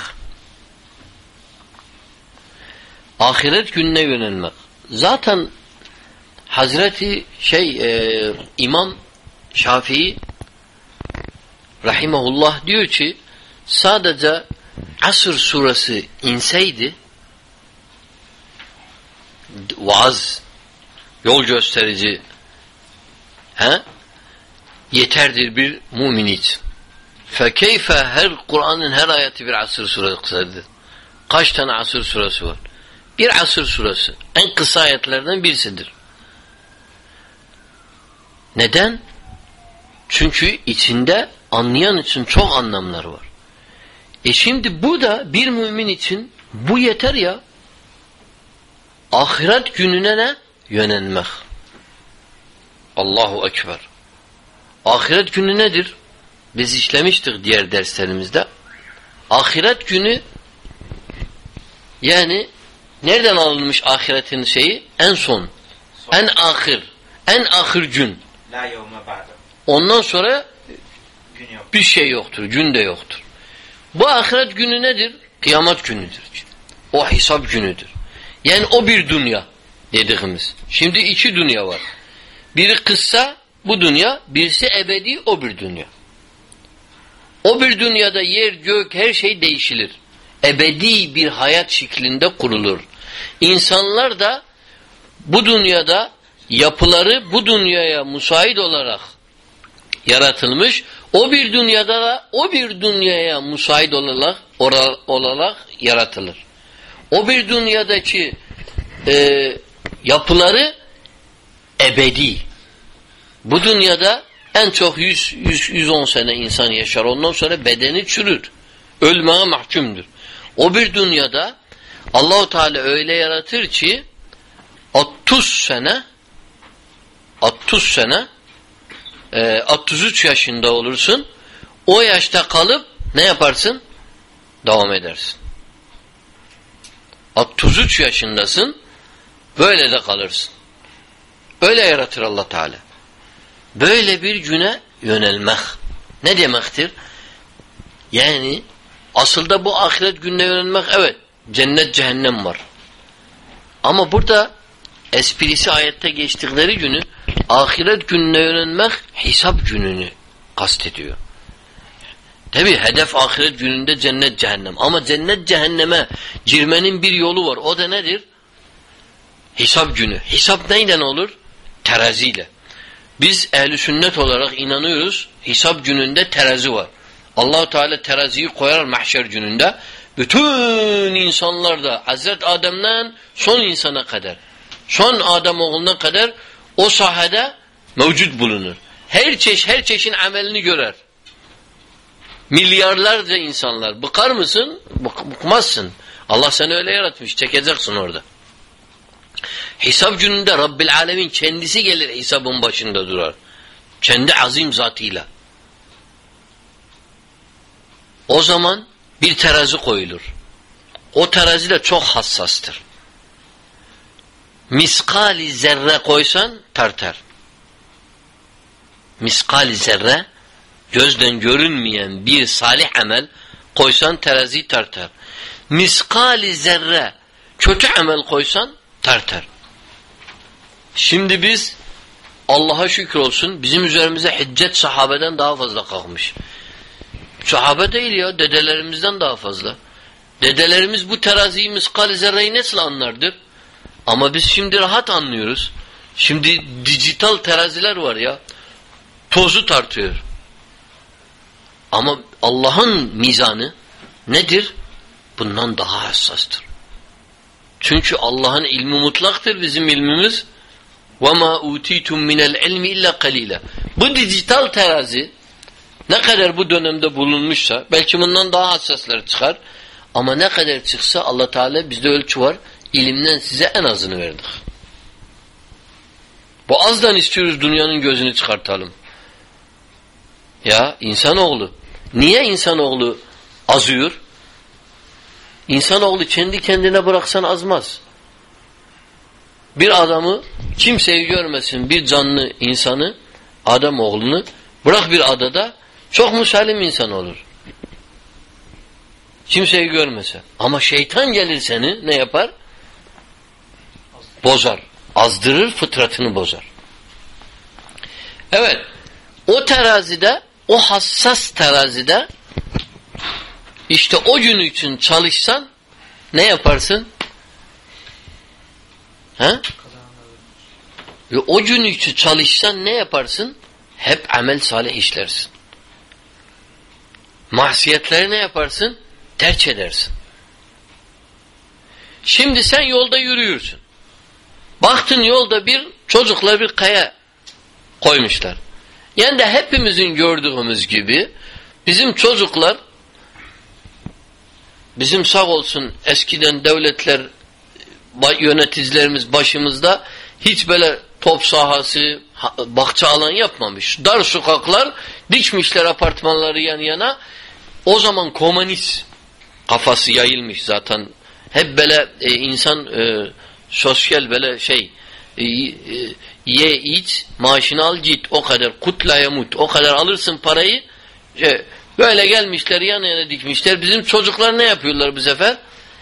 Ahiret gününe yönelmek. Zaten Hazreti İmam Şafii rahimahullah diyor ki sadece Asr suresi inseydi vaaz, yol gösterici yeterdir bir mümin için. Fekeyfe Kur'an'ın her ayeti bir Asr suresidir. Kaç tane Asr suresi var? Bir Asr suresi. En kısa ayetlerden birisidir. Neden? Çünkü içinde anlayan için çok anlamlar var. Şimdi bu da bir mümin için bu yeter ya. Ahiret gününe ne? Yönelmek. Allahu Ekber. Ahiret günü nedir? Biz işlemiştik diğer derslerimizde. Ahiret günü yani nereden alınmış ahiretin şeyi? En son. En ahir gün. Ondan sonra bir şey yoktur. Gün de yoktur. Bu ahiret günü nedir? Kıyamet günüdür. O hesap günüdür. Yani o bir dünya dediğimiz. Şimdi iki dünya var. Biri kıssa bu dünya, birisi ebedi o bir dünya. O bir dünyada yer, gök, her şey değişilir. Ebedi bir hayat şeklinde kurulur. İnsanlar da bu dünyada yapıları bu dünyaya müsait olarak yaratılmış. O bir dünyada da o bir dünyaya müsait olarak yaratılır. O bir dünyadaki yapıları ebedi. Bu dünyada en çok 110 sene insan yaşar. Ondan sonra bedeni çürür. Ölmeye mahkumdur. O bir dünyada Allah-u Teala öyle yaratır ki 30 sene 63 yaşında olursun. O yaşta kalıp ne yaparsın? Devam edersin. 33 yaşındasın. Böyle de kalırsın. Öyle yaratır Allah Teala. Böyle bir güne yönelmek. Ne demektir? Yani aslında bu ahiret gününe yönelmek evet. Cennet cehennem var. Ama burada esprisi ayette geçtikleri günü ahiret gününe yönelmek hesap gününü kastediyor. Tabi hedef ahiret gününde cennet cehennem. Ama cennet cehenneme girmenin bir yolu var. O da nedir? Hesap günü. Hesap neyden olur? Teraziyle. Biz ehl-i sünnet olarak inanıyoruz. Hesap gününde terazi var. Allah-u Teala teraziyi koyar mahşer gününde. Bütün insanlar da Hazreti Adem'den son insana kadar, son Adem oğluna kadar o sahada mevcut bulunur. Her çeşin amelini görer. Milyarlarca insanlar. Bıkar mısın? Bıkmazsın. Allah seni öyle yaratmış. Çekeceksin orada. Hesap gününde Rabbil Alemin kendisi gelir hesabın başında durar. Kendi azim zatıyla. O zaman bir terazi koyulur. O terazi de çok hassastır. Miskali zerre koysan tartar. Miskali zerre gözden görünmeyen bir salih amel koysan terazi tartar. Miskali zerre kötü amel koysan tartar. Şimdi biz Allah'a şükür olsun bizim üzerimize hicret sahabeden daha fazla kalkmış. Sahabe değil ya, dedelerimizden daha fazla. Dedelerimiz bu teraziyi miskal-i zerreyi nasıl anlardır? Ama biz şimdi rahat anlıyoruz. Şimdi dijital teraziler var ya, tozu tartıyor. Ama Allah'ın mizanı nedir? Bundan daha hassastır. Çünkü Allah'ın ilmi mutlaktır, bizim ilmimiz. وَمَا اُوتِيتُمْ مِنَ الْعِلْمِ اِلَّا قَلِيلًا. Bu dijital terazi ne kadar bu dönemde bulunmuşsa belki bundan daha hassasları çıkar. Ama ne kadar çıksa Allah Teala bizde ölçü var. İlimden size en azını verdik. Bu azdan istiyoruz dünyanın gözünü çıkartalım. Ya insanoğlu. Niye insanoğlu azıyor? İnsanoğlu kendi kendine bıraksan azmaz. Bir adamı kimseyi görmesin, bir canlı insanı, adam oğlunu bırak bir adada çok musallim insan olur. Kimseyi görmese. Ama şeytan gelir seni ne yapar? Bozar. Azdırır, fıtratını bozar. Evet. O terazide, o hassas terazide işte o gün için çalışsan ne yaparsın? He? Ve o gün için çalışsan ne yaparsın? Hep amel salih işlersin. Masiyetleri ne yaparsın? Terk edersin. Şimdi sen yolda yürüyorsun. Baktın yolda bir çocuklar bir kaya koymuşlar. Yani de hepimizin gördüğümüz gibi bizim çocuklar bizim sağ olsun eskiden devletler yöneticilerimiz başımızda hiç böyle top sahası, bahçe alan yapmamış. Dar sokaklar dikmişler apartmanları yan yana. O zaman komünist kafası yayılmış zaten. Hep böyle insan sosyal böyle ye iç maaşını al git o kadar kutlaya mut o kadar alırsın parayı böyle gelmişler yan yana dikmişler. Bizim çocuklar ne yapıyorlar bu sefer?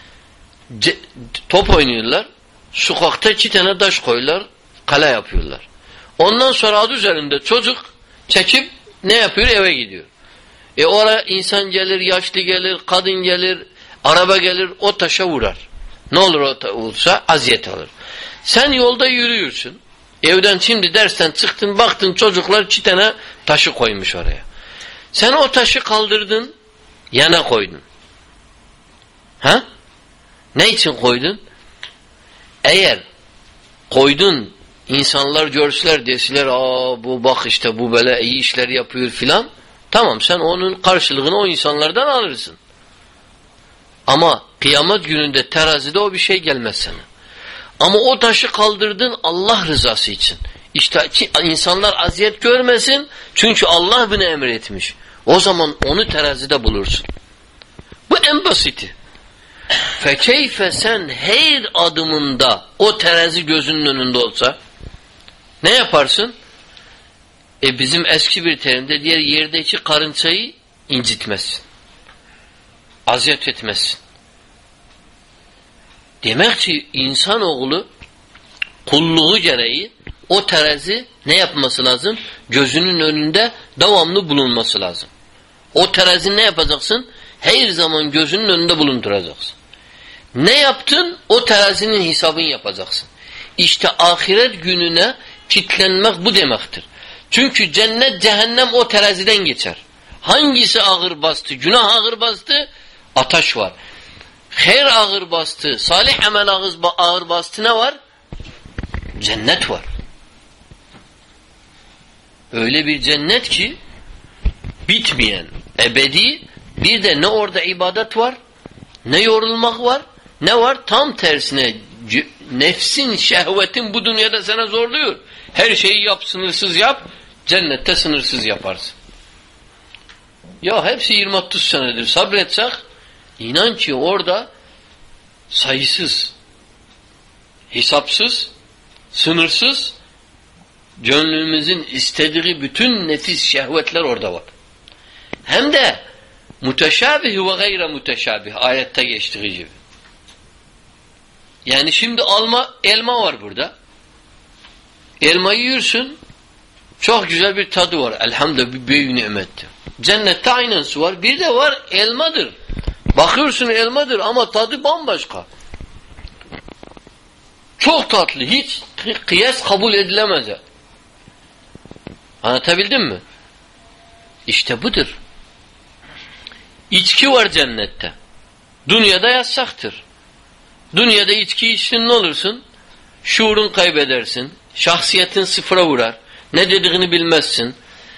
Top oynuyorlar. Sokakta 2 tane taş koyuyorlar. Kale yapıyorlar. Ondan sonra adı üzerinde çocuk çekip ne yapıyor? Eve gidiyor. Oraya insan gelir, yaşlı gelir, kadın gelir, araba gelir, o taşa vurar. Ne olur olsa aziyet alır. Sen yolda yürüyorsun. Evden şimdi dersten çıktın, baktın çocuklar 2 tane taşı koymuş oraya. Sen o taşı kaldırdın, yana koydun. Ha? Ne için koydun? Eğer koydun, insanlar görsüler deseler, bu bak işte bu böyle iyi işler yapıyor filan. Tamam sen onun karşılığını o insanlardan alırsın. Ama kıyamet gününde terazide o bir şey gelmez sana. Ama o taşı kaldırdın Allah rızası için. İşte insanlar aziyet görmesin çünkü Allah bunu emretmiş. O zaman onu terazide bulursun. Bu en basiti. Fekeyfe sen her adımında o terazi gözünün önünde olsa ne yaparsın? Bizim eski bir terimde diğer yerdeki karınçayı incitmezsin. Aziyet etmezsin. Demek ki insanoğlu kulluğu gereği o terazi ne yapması lazım? Gözünün önünde devamlı bulunması lazım. O terazini ne yapacaksın? Her zaman gözünün önünde bulunduracaksın. Ne yaptın? O terazinin hesabını yapacaksın. İşte ahiret gününe kitlenmek bu demektir. Çünkü cennet, cehennem o teraziden geçer. Hangisi ağır bastı? Günah ağır bastı, ateş var. Hayır ağır bastı, salih amel ağır bastı, ne var? Cennet var. Öyle bir cennet ki bitmeyen, ebedi, bir de ne orada ibadet var, ne yorulmak var, ne var? Tam tersine nefsin, şehvetin bu dünyada sana zorluyor. Her şeyi yap, sınırsız yap, cennette sınırsız yaparsın. Ya hepsi 20-30 senedir sabretsek, inan ki orada sayısız, hesapsız, sınırsız, gönlümüzün istediği bütün nefis şehvetler orada var. Hem de müteşabih ve gayre müteşabih, ayette geçtiği gibi. Yani şimdi elma var burada. Elmayı yiyorsun, çok güzel bir tadı var. Elhamdülillah, bir büyük nimettir. Cennette aynısı var. Bir de var, elmadır. Bakıyorsun elmadır ama tadı bambaşka. Çok tatlı. Hiç kıyas kabul edilemez. Anlatabildim mi? İşte budur. İçki var cennette. Dünyada yasaktır. Dünyada içki içtin ne olursun? Şuurun kaybedersin. Şahsiyetin sıfıra vurar. Ne dediğini bilmezsin.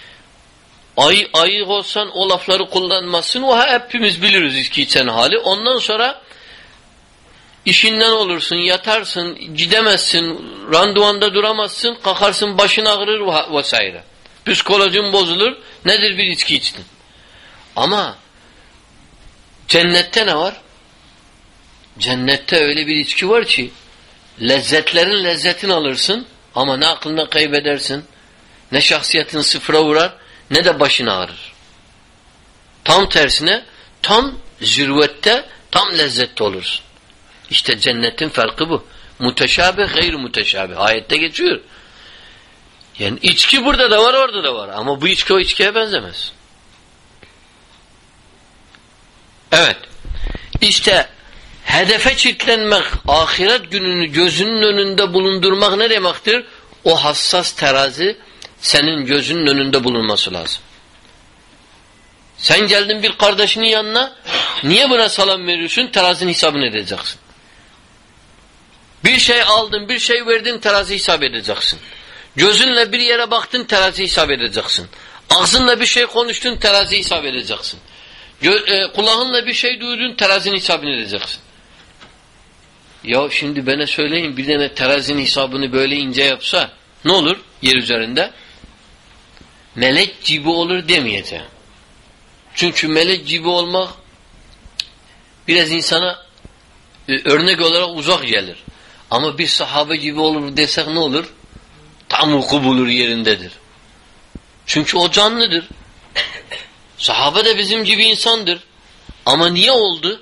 Ayık olsan o lafları kullanmazsın. O hepimiz biliriz içki içen hali. Ondan sonra işinden olursun, yatarsın, gidemezsin, randevanda duramazsın, kalkarsın, başın ağrır vesaire. Psikolojin bozulur. Nedir bir içki içtin? Ama cennette ne var? Cennette öyle bir içki var ki lezzetlerin lezzetini alırsın ama ne aklından kaybedersin, ne şahsiyetin sıfıra vurar, ne de başın ağrır. Tam tersine, tam zirvette, tam lezzette olursun. İşte cennetin farkı bu. Müteşabih, gayr müteşabih. Ayette geçiyor. Yani içki burada da var, orada da var. Ama bu içki o içkiye benzemez. Evet. İşte hedefe çitlenmek, ahiret gününü gözünün önünde bulundurmak ne demektir? O hassas terazi senin gözünün önünde bulunması lazım. Sen geldin bir kardeşinin yanına, niye buna salam veriyorsun? Terazinin hesabını edeceksin. Bir şey aldın, bir şey verdin, terazi hesap edeceksin. Gözünle bir yere baktın, terazi hesap edeceksin. Ağzınla bir şey konuştun, terazi hesap edeceksin. Kulağınla bir şey duydun, terazinin hesabını edeceksin. Ya şimdi bana söyleyin, bir tane terazinin hesabını böyle ince yapsa ne olur yer üzerinde? Melek gibi olur demeyeceğim. Çünkü melek gibi olmak biraz insana örnek olarak uzak gelir. Ama bir sahabe gibi olur desek ne olur? Tam hukuku bulur yerindedir. Çünkü o canlıdır. Sahabe de bizim gibi insandır. Ama niye oldu?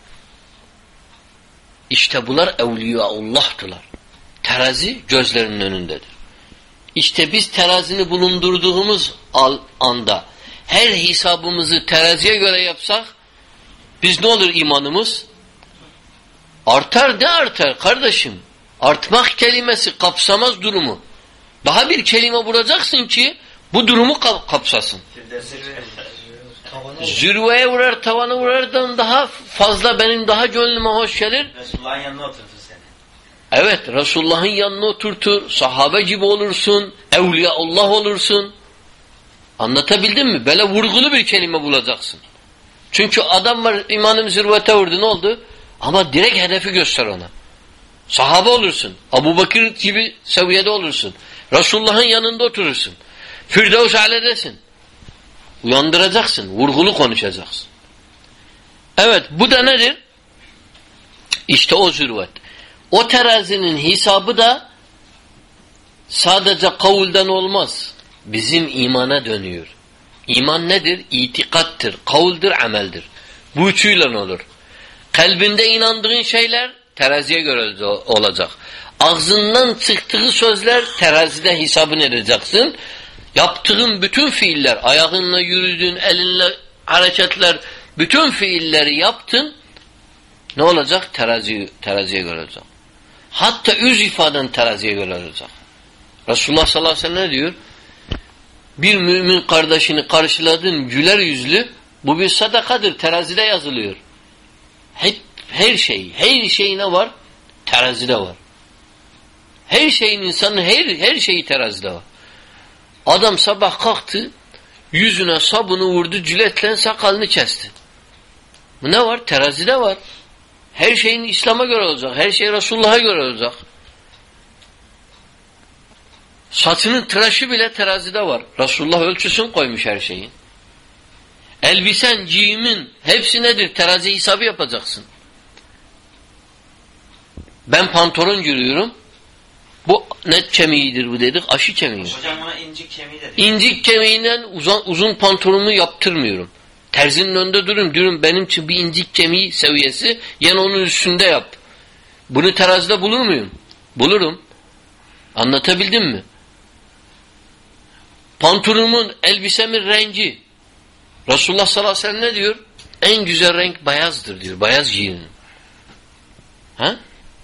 İşte bunlar evliyaullah'tılar. Terazi gözlerinin önündedir. İşte biz terazini bulundurduğumuz anda her hesabımızı teraziye göre yapsak biz ne olur imanımız? Artar de artar kardeşim. Artmak kelimesi kapsamaz durumu. Daha bir kelime vuracaksın ki bu durumu kapsasın. Zirveye vurar, tavana vurardan daha fazla benim daha gönlüme hoş gelir. Resulullah'ın yanına oturtur seni. Evet, Resulullah'ın yanına oturtur, sahabe gibi olursun, evliyaullah olursun. Anlatabildim mi? Böyle vurgulu bir kelime bulacaksın. Çünkü adam var, imanım zirvete vurdu, ne oldu? Ama direkt hedefi göster ona. Sahabe olursun, Abu Bakır gibi seviyede olursun. Resulullah'ın yanında oturursun. Firdevs aledesin. Uyandıracaksın, vurgulu konuşacaksın. Evet, bu da nedir? İşte o zirvet. O terazinin hesabı da sadece kavulden olmaz. Bizim imana dönüyor. İman nedir? İtikattır, kavuldur, ameldir. Bu üçüyle olur. Kalbinde inandığın şeyler teraziye göre olacak. Ağzından çıktığı sözler terazide hesabını edeceksin. Yaptığın bütün fiiller, ayağınla yürüdün, elinle hareketler, bütün fiilleri yaptın, ne olacak? Teraziye göre olacak. Hatta yüz ifaden teraziye göre olacak. Resulullah sallallahu aleyhi ve sellem ne diyor? Bir mümin kardeşini karşıladın güler yüzlü, bu bir sadakadır, terazide yazılıyor. Her şey ne var? Terazide var. Her şeyin insanın her şeyi terazide var. Adam sabah kalktı, yüzüne sabunu vurdu, ciletle sakalını kesti. Bu ne var? Terazide var. Her şeyin İslam'a göre olacak. Her şey Resulullah'a göre olacak. Saçının tıraşı bile terazide var. Resulullah ölçüsünü koymuş her şeyin. Elbisen, giyimin hepsi nedir? Terazi hesabı yapacaksın. Ben pantolon giriyorum. Bu ne kemiğidir bu dedik? Aşı kemiği. Hocam buna incik kemiği dedik. İncik kemiğinden uzun pantolonumu yaptırmıyorum. Terzinin önünde diyorum benim için bir incik kemiği seviyesi, yani onun üstünde yap. Bunu terazide bulur muyum? Bulurum. Anlatabildim mi? Pantolonumun, elbisemin rengi. Resulullah sallallahu aleyhi ve sellem ne diyor? En güzel renk beyazdır diyor. Beyaz giyinin. Ha?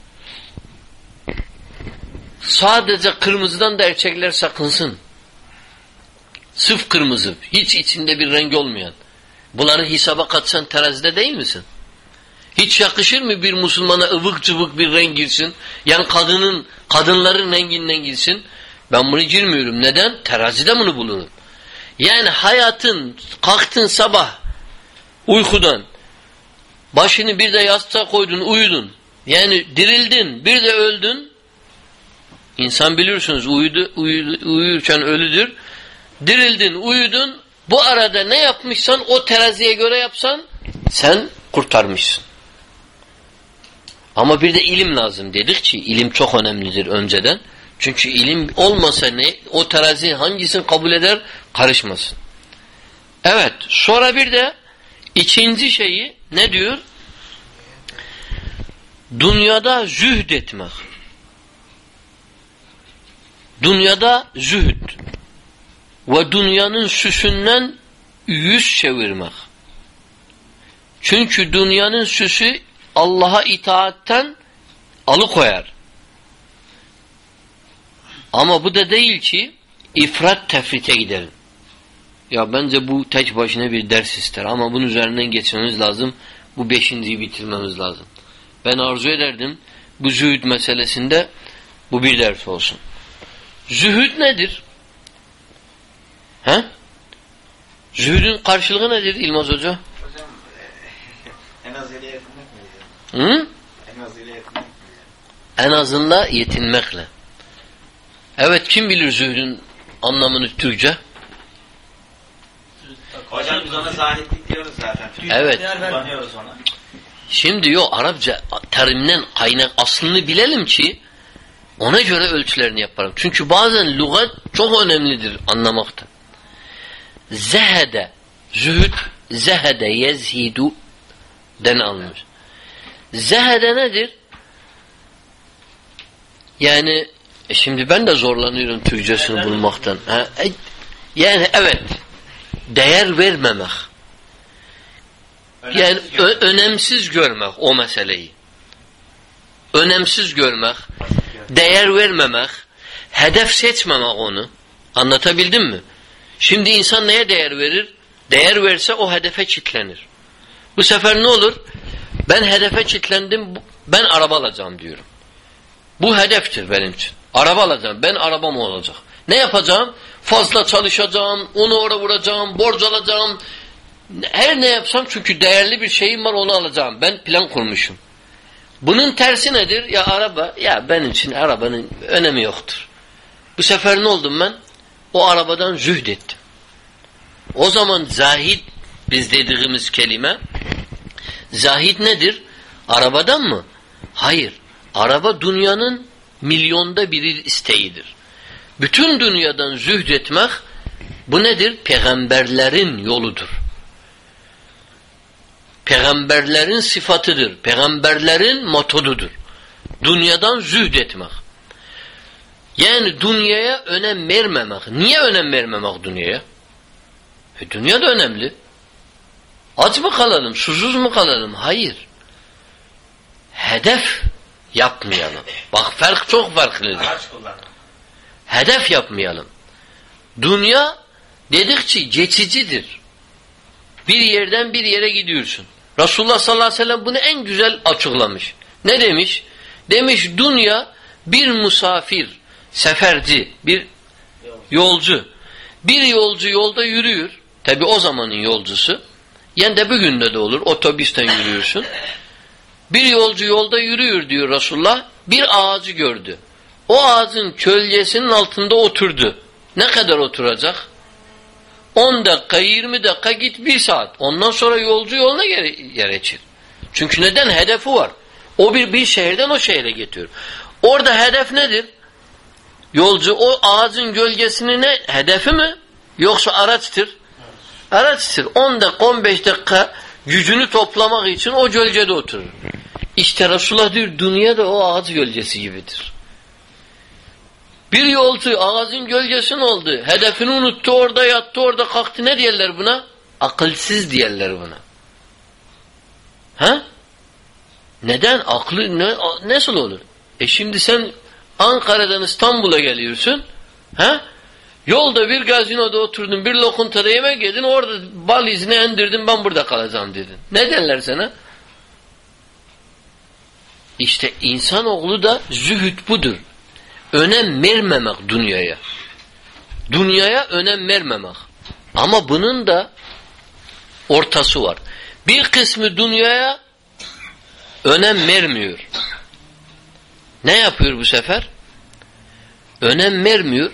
Sadece kırmızıdan da erkekler sakınsın. Sıf kırmızı. Hiç içinde bir renk olmayan. Bunları hesaba katsan terazide değil misin? Hiç yakışır mı bir Müslümana ıvık cıvık bir renk girsin? Yani kadınların renginden girsin. Ben bunu girmiyorum. Neden? Terazide bunu bulurum. Yani hayatın, kalktın sabah uykudan, başını bir de yastığa koydun, uyudun. Yani dirildin, bir de öldün. İnsan bilirsiniz uyurken ölüdür. Dirildin, uyudun. Bu arada ne yapmışsan o teraziye göre yapsan sen kurtarmışsın. Ama bir de ilim lazım dedik ki ilim çok önemlidir önceden. Çünkü ilim olmasa o terazi hangisini kabul eder karışmasın. Evet, sonra bir de ikinci şeyi ne diyor? Dünyada zühd etmek. Dünyada zühd ve dünyanın süsünden yüz çevirmek. Çünkü dünyanın süsü Allah'a itaatten alıkoyar. Ama bu da değil ki ifrat tefrite gidelim. Ya bence bu tek başına bir ders ister ama bunun üzerinden geçmemiz lazım. Bu 5.'yi bitirmemiz lazım. Ben arzu ederdim bu zühd meselesinde bu bir ders olsun. Zühd nedir? He? Zühdün karşılığı nedir İlmaz Hoca? Hocam en az ile yetinmek mi? Hı? En az ile yetinmek mi? En azından yetinmekle. Evet, kim bilir zühdün anlamını Türkçe? Hocam biz ona zahitlik diyoruz zaten. Evet. Kullanıyoruz ona. Şimdi Arapça terimden kaynak aslını bilelim ki ona göre ölçülerini yaparım. Çünkü bazen lügat çok önemlidir anlamakta. Zehede, zühd, zehede, yezhidu den alınır. Zehede nedir? Yani şimdi ben de zorlanıyorum Türkçesini bulmaktan. Yani evet, değer vermemek. Yani önemsiz görmek o meseleyi. Önemsiz görmek, değer vermemek, hedef seçmemek onu. Anlatabildim mi? Şimdi insan neye değer verir? Değer verse o hedefe kilitlenir. Bu sefer ne olur? Ben hedefe kilitlendim, ben araba alacağım diyorum. Bu hedeftir benim için. Araba alacağım, ben arabam olacak. Ne yapacağım? Fazla çalışacağım, onu oraya vuracağım, borç alacağım. Her ne yapsam çünkü değerli bir şeyim var onu alacağım. Ben plan kurmuşum. Bunun tersi nedir? Ya araba, ya benim için arabanın önemi yoktur. Bu sefer ne oldum ben? O arabadan zühd ettim. O zaman zahid biz dediğimiz kelime zahid nedir? Arabadan mı? Hayır. Araba dünyanın milyonda biri isteğidir. Bütün dünyadan zühd etmek bu nedir? Peygamberlerin yoludur. Peygamberlerin sıfatıdır. Peygamberlerin metodudur. Dünyadan zühd etmek. Yani dünyaya önem vermemek. Niye önem vermemek dünyaya? Dünya da önemli. Aç mı kalalım? Susuz mu kalalım? Hayır. Hedef yapmayalım. Bak fark çok farklıdır. Hedef yapmayalım. Dünya dedikçe geçicidir. Bir yerden bir yere gidiyorsun. Resulullah sallallahu aleyhi ve sellem bunu en güzel açıklamış. Ne demiş? Demiş dünya bir musafir, seferci, bir yolcu. Bir yolcu yolda yürüyor. Tabi o zamanın yolcusu. Yani de bugün de olur. Otobüsten yürüyorsun. Bir yolcu yolda yürüyor diyor Resulullah. Bir ağacı gördü. O ağacın gölgesinin altında oturdu. Ne kadar oturacak? 10 dakika, 20 dakika git 1 saat. Ondan sonra yolcu yoluna geçir. Çünkü neden? Hedefi var. O bir şehirden o şehre getiriyor. Orada hedef nedir? Yolcu o ağacın gölgesini ne? Hedefi mi? Yoksa araçtır? Araçtır. 10 dakika, 15 dakika gücünü toplamak için o gölgede oturur. İşte Resulullah diyor, dünya da o ağaç gölgesi gibidir. Bir yolcu ağacın gölgesine oldu. Hedefini unuttu, orada yattı, orada kalktı. Ne diyorlar buna? Akılsız diyorlar buna. Ha? Neden? Aklı nasıl olur? Şimdi sen Ankara'dan İstanbul'a geliyorsun. Ha? Yolda bir gazinoda oturdun, bir lokuntada yemek yedin, orada bal izine indirdin, ben burada kalacağım dedin. Ne derler sana? İşte insanoğlu da zühd budur. Önem vermemek dünyaya. Dünyaya önem vermemek. Ama bunun da ortası var. Bir kısmı dünyaya önem vermiyor. Ne yapıyor bu sefer? Önem vermiyor.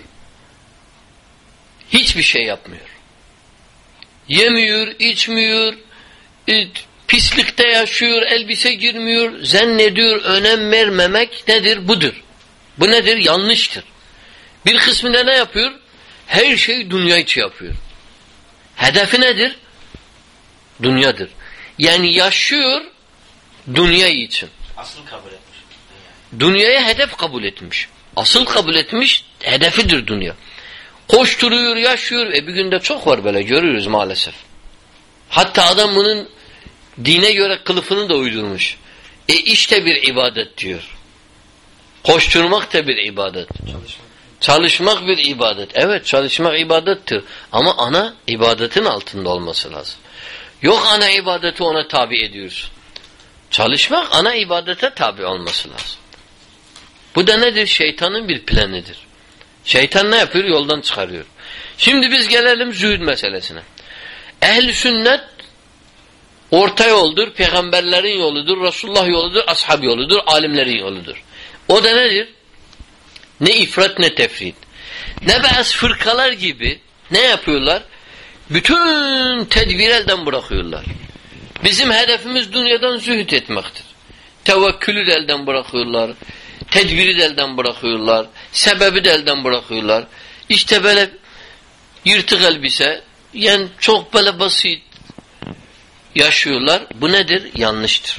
Hiçbir şey yapmıyor. Yemiyor, içmiyor, pislikte yaşıyor, elbise girmiyor, zannediyor, önem vermemek nedir? Budur. Bu nedir? Yanlıştır. Bir kısmında ne yapıyor? Her şey dünya için yapıyor. Hedefi nedir? Dünyadır. Yani yaşıyor dünya için. Asıl kabul etmiş. Dünyaya hedef kabul etmiş. Asıl kabul etmiş, hedefidir dünya. Koşturuyor, yaşıyor. Bir günde çok var böyle, görüyoruz maalesef. Hatta adam bunun dine göre kılıfını da uydurmuş. İşte bir ibadet diyor. Koşturmak da bir ibadet. Çalışmak bir ibadet. Evet, çalışmak ibadettir. Ama ana ibadetin altında olması lazım. Yok ana ibadeti ona tabi ediyorsun. Çalışmak ana ibadete tabi olması lazım. Bu da nedir? Şeytanın bir planıdır. Şeytan ne yapıyor? Yoldan çıkarıyor. Şimdi biz gelelim zühd meselesine. Ehl-i sünnet orta yoldur, peygamberlerin yoludur, Resulullah yoludur, ashab yoludur, alimlerin yoludur. O da nedir? Ne ifrat ne tefrit. Ne bazı fırkalar gibi ne yapıyorlar? Bütün tedbir elden bırakıyorlar. Bizim hedefimiz dünyadan zühd etmektir. Tevekkülü de elden bırakıyorlar. Tedbiri de elden bırakıyorlar. Sebebi de elden bırakıyorlar. İşte böyle yırtık elbise, yani çok böyle basit yaşıyorlar. Bu nedir? Yanlıştır.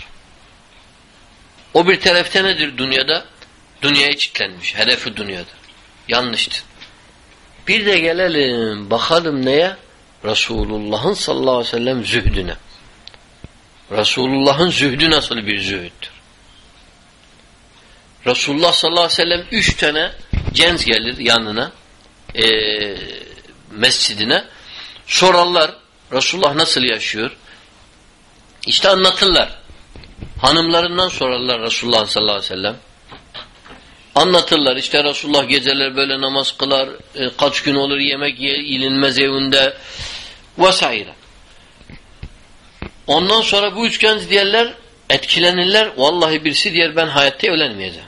O bir tarafta nedir dünyada? Dünyaya kilitlenmiş. Hedefi dünyadır. Yanlıştır. Bir de gelelim bakalım neye? Resulullah'ın sallallahu aleyhi ve sellem zühdüne. Resulullah'ın zühdü nasıl bir zühdür? Resulullah sallallahu aleyhi ve sellem 3 tane genç gelir yanına, mescidine. Sorarlar Resulullah nasıl yaşıyor? İşte anlatırlar. Hanımlarından sorarlar Resulullah sallallahu aleyhi ve sellem. Anlatırlar. İşte Resulullah geceler böyle namaz kılar, kaç gün olur yemek yenilmez evinde vs. Ondan sonra bu 3 genç diyorlar, etkilenirler. Vallahi birisi diyor ben hayatta evlenmeyeceğim.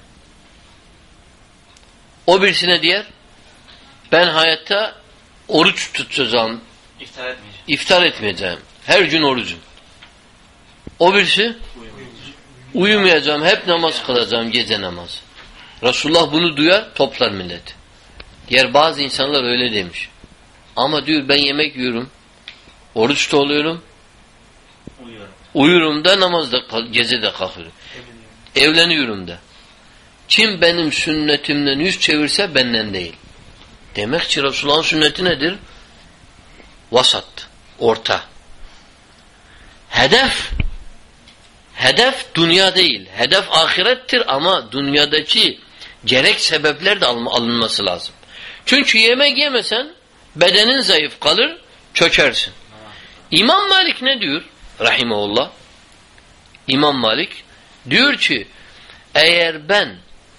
O birisine diyor ben hayatta oruç tutacağım. İftar etmeyeceğim. Her gün orucum. O birisi uyumayacağım. Hep namaz kılacağım. Gece namazı. Resulullah bunu duyar, toplar millet. Diğer bazı insanlar öyle demiş. Ama diyor ben yemek yiyorum. Oruç da oluyorum. Uyurum da namazda, gece de kalkıyorum. Evleniyorum da. Kim benim sünnetimden yüz çevirse benden değil. Demek ki Resulullah'ın sünneti nedir? Vasat, orta. Hedef dünya değil. Hedef ahirettir ama dünyadaki gerek sebepler de alınması lazım. Çünkü yemek yemesen bedenin zayıf kalır, çökersin. İmam Malik ne diyor? Rahimahullah. İmam Malik diyor ki eğer ben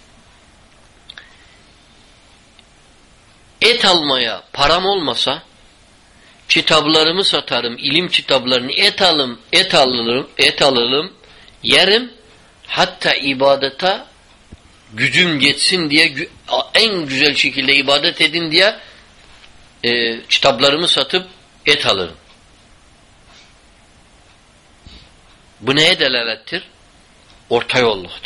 et almaya param olmasa kitaplarımı satarım, ilim kitaplarını et alırım, yerim, hatta ibadete gücüm yetsin diye en güzel şekilde ibadet edin diye kitaplarımı satıp et alırım. Bu neye delalettir? Orta yolluktur.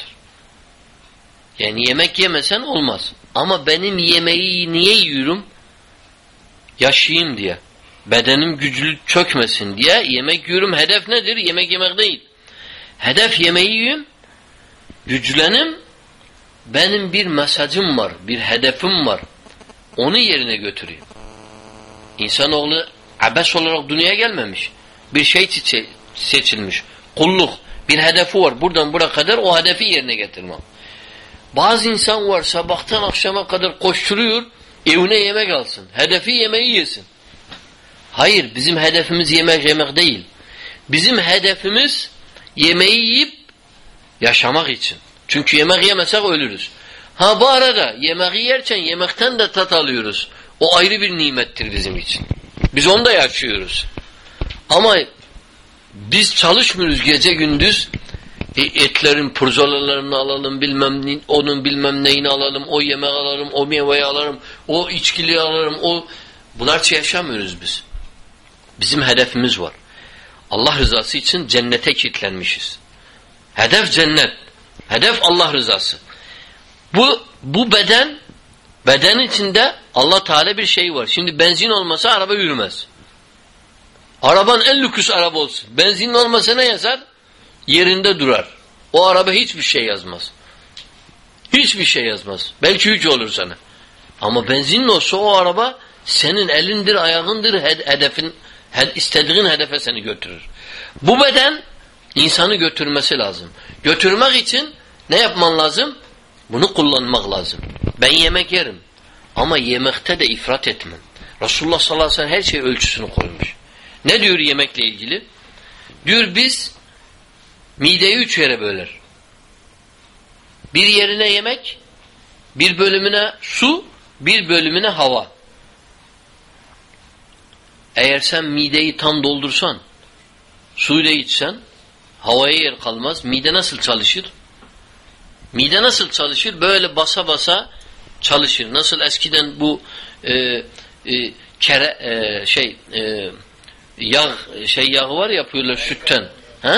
Yani yemek yemesen olmaz. Ama benim yemeği niye yiyorum? Yaşayayım diye. Bedenim güçlü çökmesin diye yemek yiyorum. Hedef nedir? Yemek yemek değil. Hedef yemeği yiyeyim, güçlenim, benim bir mesajım var, bir hedefim var. Onu yerine götüreyim. İnsanoğlu abes olarak dünyaya gelmemiş. Bir şey seçilmiş. Kulluk. Bir hedefi var. Buradan buraya kadar o hedefi yerine getirmem. Bazı insan var sabahtan akşama kadar koşturuyor, evine yemek alsın. Hedefi yemeği yesin. Hayır, bizim hedefimiz yemek değil. Bizim hedefimiz yemeği yiyip yaşamak için. Çünkü yemek yemesek ölürüz. Bu arada yemeği yerken yemekten de tat alıyoruz. O ayrı bir nimettir bizim için. Biz onu da yaşıyoruz. Ama biz çalışmıyoruz gece gündüz. Etlerin purzolalarını alalım, onun bilmem neyini alalım, o yemek alalım, o meyveyi alalım, o içkili alalım, bunlar için yaşamıyoruz biz. Bizim hedefimiz var. Allah rızası için cennete kilitlenmişiz. Hedef cennet. Hedef Allah rızası. Bu beden içinde Allah Teala bir şey var. Şimdi benzin olmasa araba yürümez. Araban en lüks araba olsun. Benzin olmasa ne yazar? Yerinde durar. O araba hiçbir şey yazmaz. Hiçbir şey yazmaz. Belki yük olur sana. Ama benzin olsa o araba senin elindir, ayağındır, istediğin hedefe seni götürür. Bu beden insanı götürmesi lazım. Götürmek için ne yapman lazım? Bunu kullanmak lazım. Ben yemek yerim. Ama yemekte de ifrat etmem. Resulullah sallallahu aleyhi ve sellem her şey ölçüsünü koymuş. Ne diyor yemekle ilgili? Diyor biz mideyi 3 yere böler. Bir yerine yemek, bir bölümüne su, bir bölümüne hava. Eğer sen mideyi tam doldursan, suyla içsen, havaya yer kalmaz. Mide nasıl çalışır? Mide nasıl çalışır? Böyle basa basa çalışır. Nasıl eskiden bu yağı var yapıyorlar sütten.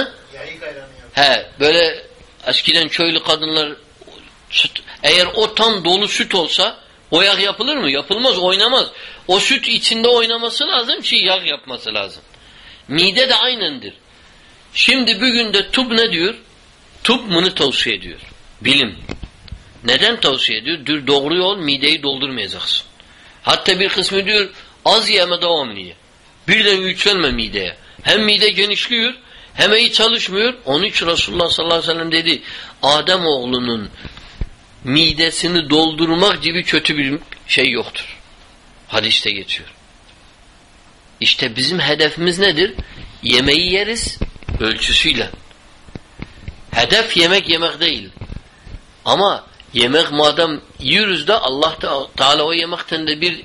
Böyle eskiden köylü kadınlar eğer o tam dolu süt olsa o yağ yapılır mı? Yapılmaz, oynamaz. O süt içinde oynaması lazım ki yağ yapması lazım. Mide de aynendir. Şimdi bugün de tıp ne diyor? Tıp bunu tavsiye ediyor. Bilim. Neden tavsiye ediyor? Diyor doğru yol mideyi doldurmayacaksın. Hatta bir kısmı diyor az ye ama devamlı ye. Birden yükselme mideye. Hem mide genişliyor hem iyi çalışmıyor. Onun için Resulullah sallallahu aleyhi ve sellem dedi Adem oğlunun midesini doldurmak gibi kötü bir şey yoktur. Hadiste geçiyor. İşte bizim hedefimiz nedir? Yemeği yeriz ölçüsüyle. Hedef yemek değil. Ama yemek madem yiyoruz da Allah Teala o yemekten de bir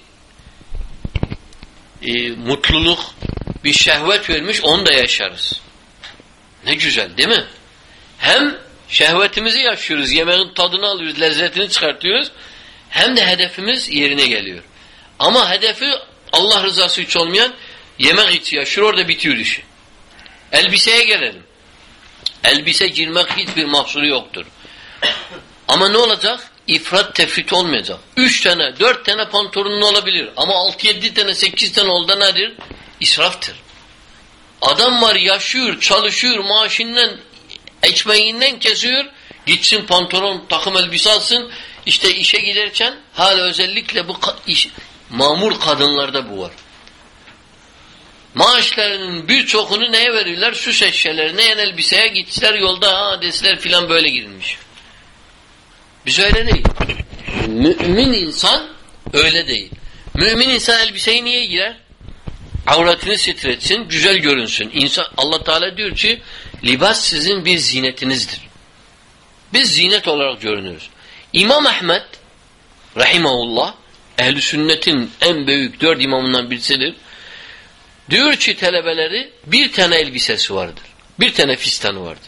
mutluluk, bir şehvet vermiş, onu da yaşarız. Ne güzel değil mi? Hem şehvetimizi yaşıyoruz, yemeğin tadını alıyoruz, lezzetini çıkartıyoruz. Hem de hedefimiz yerine geliyor. Ama hedefi Allah rızası için olmayan yemek için yaşıyor, orada bitiyor işi. Elbiseye gelelim. Elbise girmek hiçbir mahsuru yoktur. Ama ne olacak? İfrat tefrit olmayacak. 3 tane, 4 tane pantolonun olabilir. Ama 6-7 tane, 8 tane oldu nedir? İsraftır. Adam var yaşıyor, çalışıyor, maaşından, ekmeğinden kesiyor. Gitsin pantolon, takım elbise alsın. İşte işe giderken hala özellikle bu mamur kadınlarda bu var. Maaşlarının birçokunu neye verirler? Süs eşyalarına, en elbiseye gittiler yolda deseler filan böyle girilmiş. Biz öyle değil. Mümin insan öyle değil. Mümin insan elbiseyi niye giyer? Avratını sitretsin, güzel görünsün. İnsan, Allah Teala diyor ki libas sizin bir zinetinizdir. Biz zinet olarak görünürüz. İmam Ahmed rahimahullah ehl-i sünnetin en büyük 4 imamından birisidir. Diyor ki talebeleri bir tane elbisesi vardır. Bir tane fistanı vardır.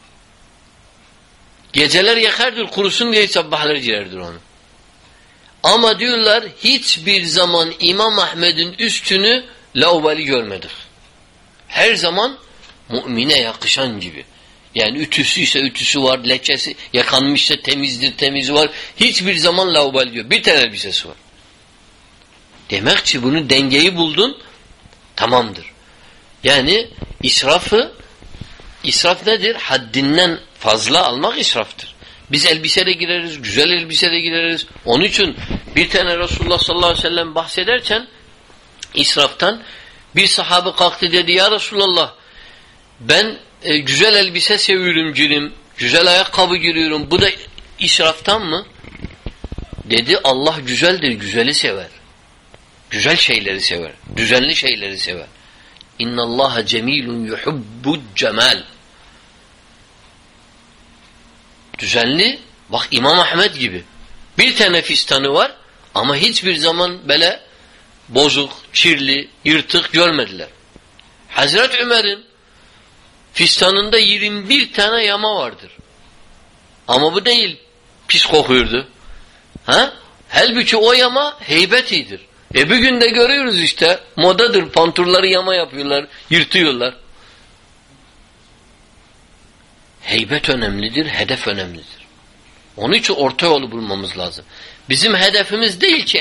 Geceler yakardır kurusun diye sabahları girerdir onu. Ama diyorlar hiçbir zaman İmam Ahmed'in üstünü laubali görmedik. Her zaman mümine yakışan gibi. Yani ütüsüyse ütüsü var, leçesi yakanmışsa temizdir, temizi var. Hiçbir zaman laubali diyor. Bir tane elbisesi var. Demek ki bunu dengeyi buldun, tamamdır. Yani israf nedir? Haddinden fazla almak israftır. Biz elbiseyle gireriz, güzel elbiseyle gireriz. Onun için bir tane Resulullah sallallahu aleyhi ve sellem bahsederken israftan bir sahabe kalktı dedi ya Resulullah ben güzel elbise seviyorum girim, güzel ayakkabı giriyorum. Bu da israftan mı? Dedi Allah güzeldir, güzeli sever. Güzel şeyleri sever. Düzenli şeyleri sever. İnnallaha cemilun yuhibbu'd cemal. Düzenli, bak İmam Ahmed gibi. Bir tane fistanı var ama hiçbir zaman böyle bozuk, kirli, yırtık görmediler. Hazreti Ömer'in fistanında 21 tane yama vardır. Ama bu değil, pis kokuyordu. Halbuki o yama heybetidir. Bugün de görüyoruz işte, modadır, panturları yama yapıyorlar, yırtıyorlar. Heybet önemlidir, hedef önemlidir. Onun için orta yolu bulmamız lazım. Bizim hedefimiz değil ki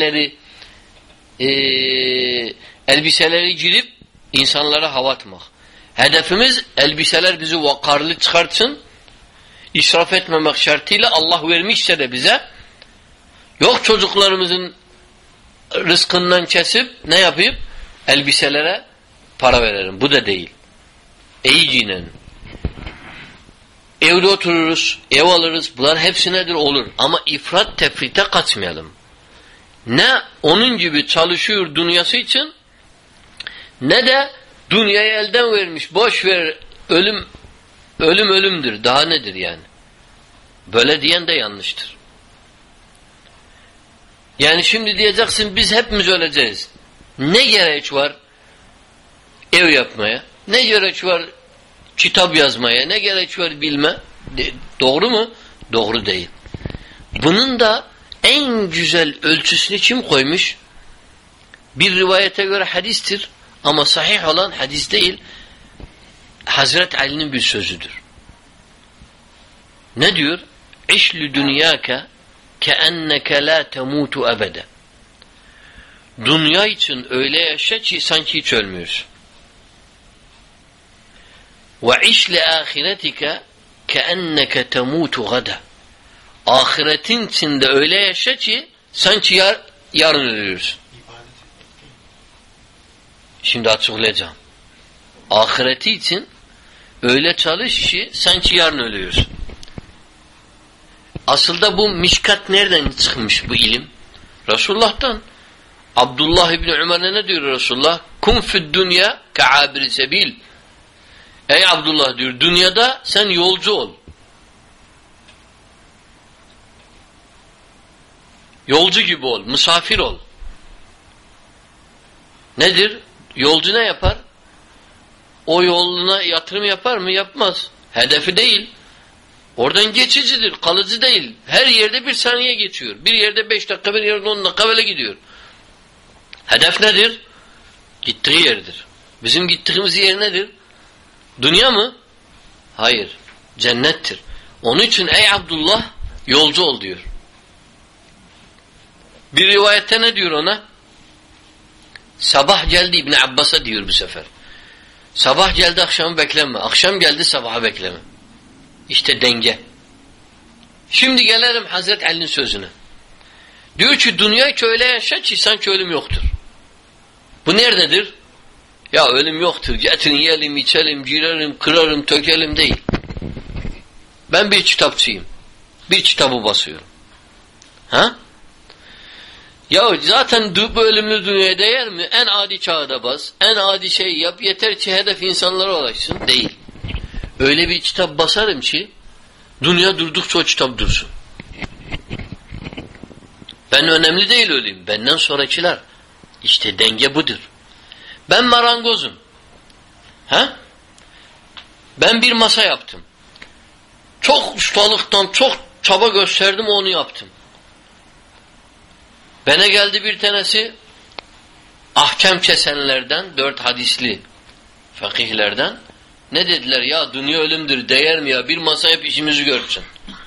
elbiseleri girip insanlara hava atmak. Hedefimiz elbiseler bizi vakarlı çıkartsın, israf etmemek şartıyla Allah vermişse de bize, yok çocuklarımızın rızkından kesip ne yapayım? Elbiselere para verelim. Bu da değil. İyi giyinen. Evde otururuz, ev alırız. Bunlar hepsi nedir? Olur. Ama ifrat tefrite kaçmayalım. Ne onun gibi çalışıyor dünyası için ne de dünyayı elden vermiş. Boş ver. Ölümdür. Daha nedir yani? Böyle diyen de yanlıştır. Yani şimdi diyeceksin biz hepimiz öleceğiz. Ne gerek var ev yapmaya? Ne gerek var kitap yazmaya? Ne gerek var bilme? Doğru mu? Doğru değil. Bunun da en güzel ölçüsünü kim koymuş? Bir rivayete göre hadistir ama sahih olan hadis değil. Hazreti Ali'nin bir sözüdür. Ne diyor? İşlü dünyâke keenneke la temutu ebede. Dünya için öyle yaşa ki sanki hiç ölmüyorsun. Ve işle ahiretike keenneke temutu gada. Ahiretin içinde öyle yaşa ki sanki yarın ölüyorsun. Şimdi açıklayacağım. Ahireti için öyle çalış ki sanki yarın ölüyorsun. Aslında bu mişkat nereden çıkmış bu ilim? Resulullah'tan. Abdullah İbni Ömer'e ne diyor Resulullah? Kun fid dünya ka'abir sebil. Ey Abdullah diyor, dünyada sen yolcu ol. Yolcu gibi ol, misafir ol. Nedir? Yolcu ne yapar? O yoluna yatırım yapar mı? Yapmaz. Hedefi değil. Oradan geçicidir, kalıcı değil. Her yerde bir saniye geçiyor. Bir yerde 5 dakika, bir yerde 10 dakika böyle gidiyor. Hedef nedir? Gittiği yerdir. Bizim gittiğimiz yer nedir? Dünya mı? Hayır. Cennettir. Onun için ey Abdullah yolcu ol diyor. Bir rivayette ne diyor ona? Sabah geldi İbni Abbas'a diyor bu sefer. Sabah geldi akşamı bekleme. Akşam geldi sabaha bekleme. İşte denge. Şimdi gelelim Hazreti Ali'nin sözüne. Diyor ki dünyayı öyle yaşa ki sanki ölüm yoktur. Bu nerededir? Ya ölüm yoktur. Getirin yiyelim, içelim, girerim, kırarım, tökelim değil. Ben bir kitapçıyım. Bir kitabı basıyorum. Ha? Ya zaten bu ölümlü dünyaya değer mi? En adi çağda bas. En adi şey yap. Yeter ki hedef insanlara ulaşsın. Değil. Öyle bir kitap basarım ki dünya durdukça o kitap dursun. Ben önemli değil öleyim. Benden sonrakiler. İşte denge budur. Ben marangozum. Ha? Ben bir masa yaptım. Çok ustalıktan, çok çaba gösterdim, onu yaptım. Bana geldi bir tanesi ahkam kesenlerden, 4 hadisli fakihlerden. Ne dediler? Ya dünya ölümdür, değer mi ya? Bir masa yap, işimizi görsün.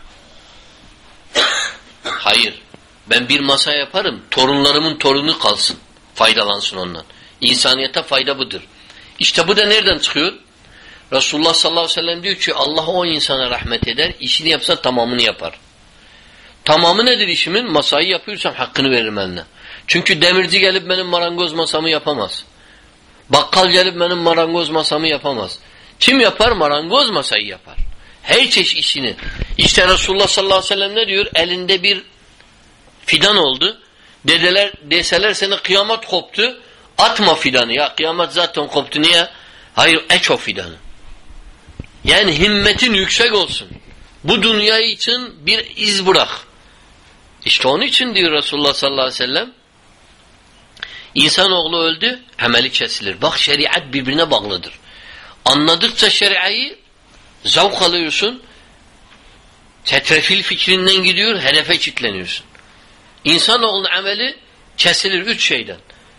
Hayır. Ben bir masa yaparım, torunlarımın torunu kalsın. Faydalansın ondan. İnsaniyete fayda budur. İşte bu da nereden çıkıyor? Resulullah sallallahu aleyhi ve sellem diyor ki Allah o insana rahmet eder, işini yapsa tamamını yapar. Tamamı nedir işimin? Masayı yapıyorsam hakkını veririm eline. Çünkü demirci gelip benim marangoz masamı yapamaz. Bakkal gelip benim marangoz masamı yapamaz. Kim yapar? Marangoz masayı yapar. Her çeşit işini. İşte Resulullah sallallahu aleyhi ve sellem ne diyor? Elinde bir fidan oldu. Deseler seni kıyamet koptu. Atma fidanı ya. Kıyamet zaten koptu. Niye? Hayır, eç o fidanı. Yani himmetin yüksek olsun. Bu dünya için bir iz bırak. İşte onun için diyor Resulullah sallallahu aleyhi ve sellem İnsanoğlu öldü, ameli kesilir. Bak şeriat birbirine bağlıdır. Anladıkça şeriayı zavk alıyorsun, tetrefil fikrinden gidiyor, hedefe kilitleniyorsun. İnsanoğlunun ameli kesilir 3 şeyden.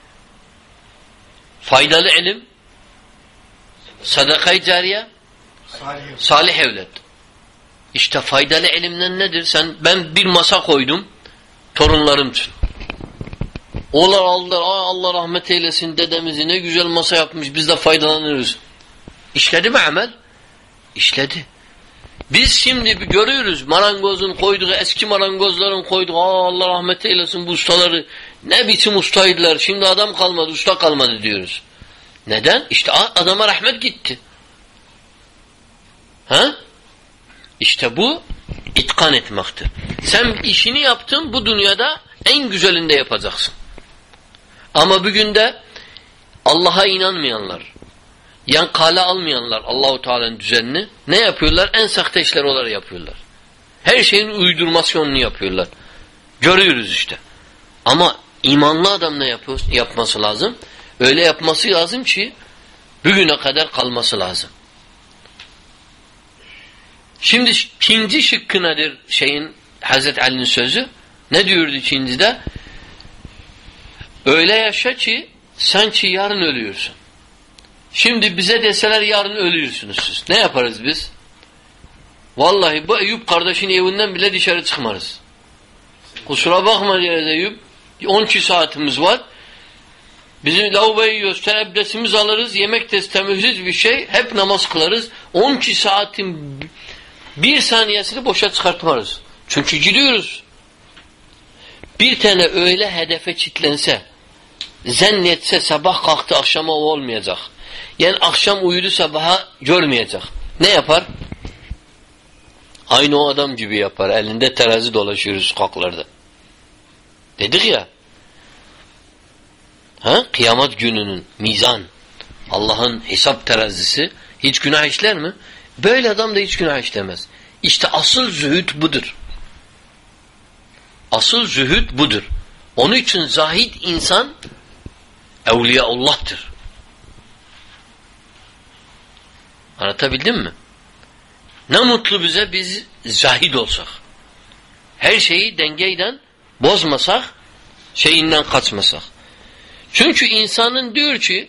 Faydalı ilim, sadaka-i cariye, salih evlat. İşte faydalı ilimden nedir? Ben bir masa koydum torunlarım için. Onlar aldılar, Allah rahmet eylesin dedemizi ne güzel masa yapmış, biz de faydalanırız. İşledi mi amel? İşledi. Biz şimdi görüyoruz marangozun koyduğu, eski marangozların koyduğu, Allah rahmet eylesin bu ustaları ne biçim ustaydılar, şimdi adam kalmadı, usta kalmadı diyoruz. Neden? İşte adama rahmet gitti. Ha? İşte bu itkan etmektir. Sen işini yaptın, bu dünyada en güzelinde yapacaksın. Ama bugün de Allah'a inanmayanlar, yan kale almayanlar Allahu Teala'nın düzenini ne yapıyorlar? En sahte işler olarak yapıyorlar. Her şeyin uydurmasyonunu yapıyorlar. Görüyoruz işte. Ama imanlı adam ne yapması lazım? Öyle yapması lazım ki bugüne kadar kalması lazım. Şimdi ikinci şıkkı nedir Hazreti Ali'nin sözü? Ne diyordu ikincide? Öyle yaşa ki sanki yarın ölüyorsun. Şimdi bize deseler yarın ölüyorsunuz siz. Ne yaparız biz? Vallahi bu Eyüp kardeşin evinden bile dışarı çıkmarız. Kusura bakma diyeriz Eyüp. 12 saatimiz var. Bizim lavaboya yiyoruz, abdestimizi alırız, yemek de temizsiz bir şey. Hep namaz kılarız. 12 saatin 1 saniyesini boşa çıkartmarız. Çünkü gidiyoruz. Bir tane öyle hedefe kilitlense, zannetse sabah kalktı akşama o olmayacak. Yani akşam uyudu sabaha görmeyecek. Ne yapar? Aynı o adam gibi yapar. Elinde terazi dolaşıyoruz sokaklarda. Dedik ya. Kıyamet gününün mizan, Allah'ın hesap terazisi hiç günah işler mi? Böyle adam da hiç günah işlemez. İşte asıl zühd budur. Asıl zühd budur. Onun için zahid insan Evliyaullah'tır. Anlatabildim mi? Ne mutlu bize biz zahid olsak. Her şeyi dengeyden bozmasak, şeyinden kaçmasak. Çünkü insanın diyor ki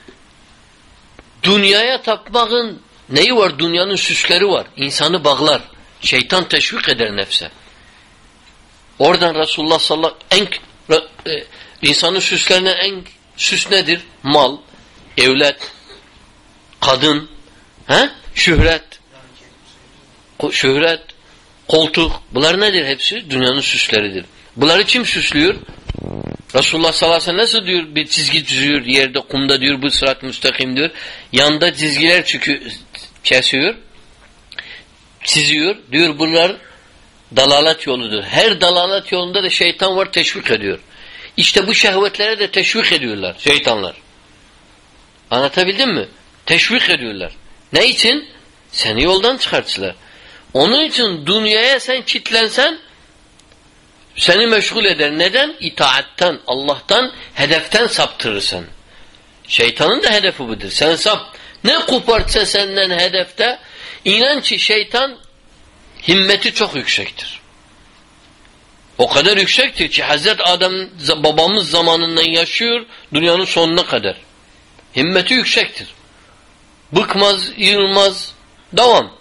dünyaya tapmakın neyi var? Dünyanın süsleri var. İnsanı bağlar. Şeytan teşvik eder nefse. Oradan Resulullah sallallahu aleyhi ve sellem insanın süslerinden en süs nedir? Mal, evlat, kadın, şöhret, koltuk. Bunlar nedir hepsi? Dünyanın süsleridir. Bunları kim süslüyor? Resulullah sallallahu aleyhi ve sellem nasıl diyor bir çizgi çiziyor yerde kumda diyor bu sırat müstakim diyor. Yanında çizgiler kesiyor. Çiziyor. Diyor bunlar dalalet yoludur. Her dalalet yolunda da şeytan var teşvik ediyor. İşte bu şehvetlere de teşvik ediyorlar şeytanlar. Anlatabildim mi? Teşvik ediyorlar. Ne için? Seni yoldan çıkartırlar. Onun için dünyaya sen kitlensen seni meşgul eder. Neden? İtaatten, Allah'tan, hedeften saptırırsan. Şeytanın da hedefi budur. Sen sap. Ne kopartsa senden hedefte inan ki şeytan himmeti çok yüksektir. O kadar yüksektir ki Hazreti Adem babamız zamanından yaşıyor dünyanın sonuna kadar. Himmeti yüksektir. Bıkmaz, yılmaz, devam.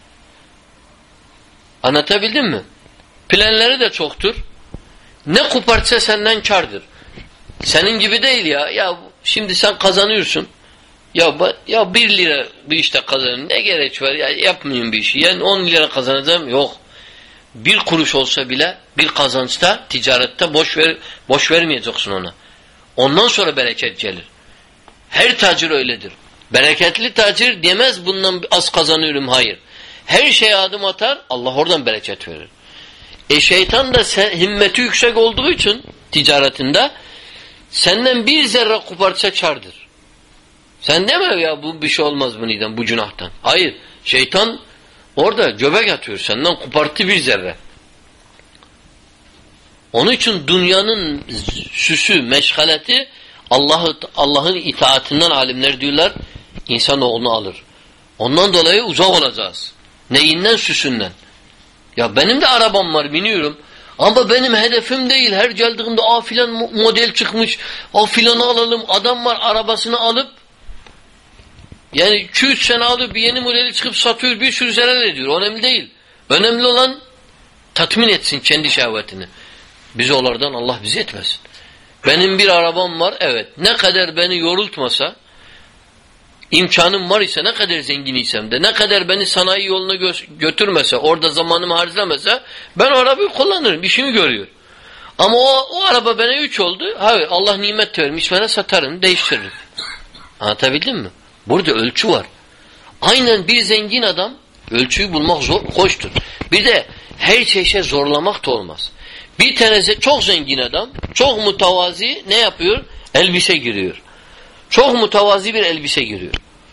Anlatabildim mi? Planları da çoktur. Ne kopartsa senden kârdır. Senin gibi değil ya. Ya şimdi sen kazanıyorsun. Ya 1 lira bir işte kazanıyorum. Ne gerek var? Ya yapmayayım bir işi. Yani 10 lira kazanacağım. Yok. 1 kuruş olsa bile bir kazançta, ticarette boş vermeyeceksin ona. Ondan sonra bereket gelir. Her tacir öyledir. Bereketli tacir demez bundan az kazanıyorum. Hayır. Her şeye adım atar. Allah oradan bereket verir. Şeytan da himmeti yüksek olduğu için ticaretinde senden 1 zerre kopartsa kârdır. Sen deme ya bu bir şey olmaz bundan, bu günahtan. Hayır. Şeytan orada göbek atıyor. Senden koparttı 1 zerre. Onun için dünyanın süsü, meşgaleti Allah'ın itaatinden alimler diyorlar insanoğlunu alır. Ondan dolayı uzak olacağız. Neyinden? Süsünden. Ya benim de arabam var, biniyorum. Ama benim hedefim değil. Her geldiğimde filan model çıkmış. Filanı alalım. Adam var arabasını alıp yani 2-3 sene alıp bir yeni modeli çıkıp satıyor. Bir sürü zarar ediyor. Önemli değil. Önemli olan tatmin etsin kendi şehvetini. Bizi onlardan Allah bizi etmesin. Benim bir arabam var. Evet. Ne kadar beni yorultmasa İmkanım var ise ne kadar zengin isem de ne kadar beni sanayi yoluna götürmese orada zamanımı harcamasa ben o arabayı kullanırım. İşimi görüyor. Ama o araba bana 3 oldu. Hayır Allah nimet vermiş bana satarım değiştiririm. Anlatabildim mi? Burada ölçü var. Aynen bir zengin adam ölçüyü bulmak zor, hoştur. Bir de her şeyi zorlamak da olmaz. Bir tanesi çok zengin adam çok mütevazi ne yapıyor? Elbise giriyor. Çok mütevazi bir elbise giriyor.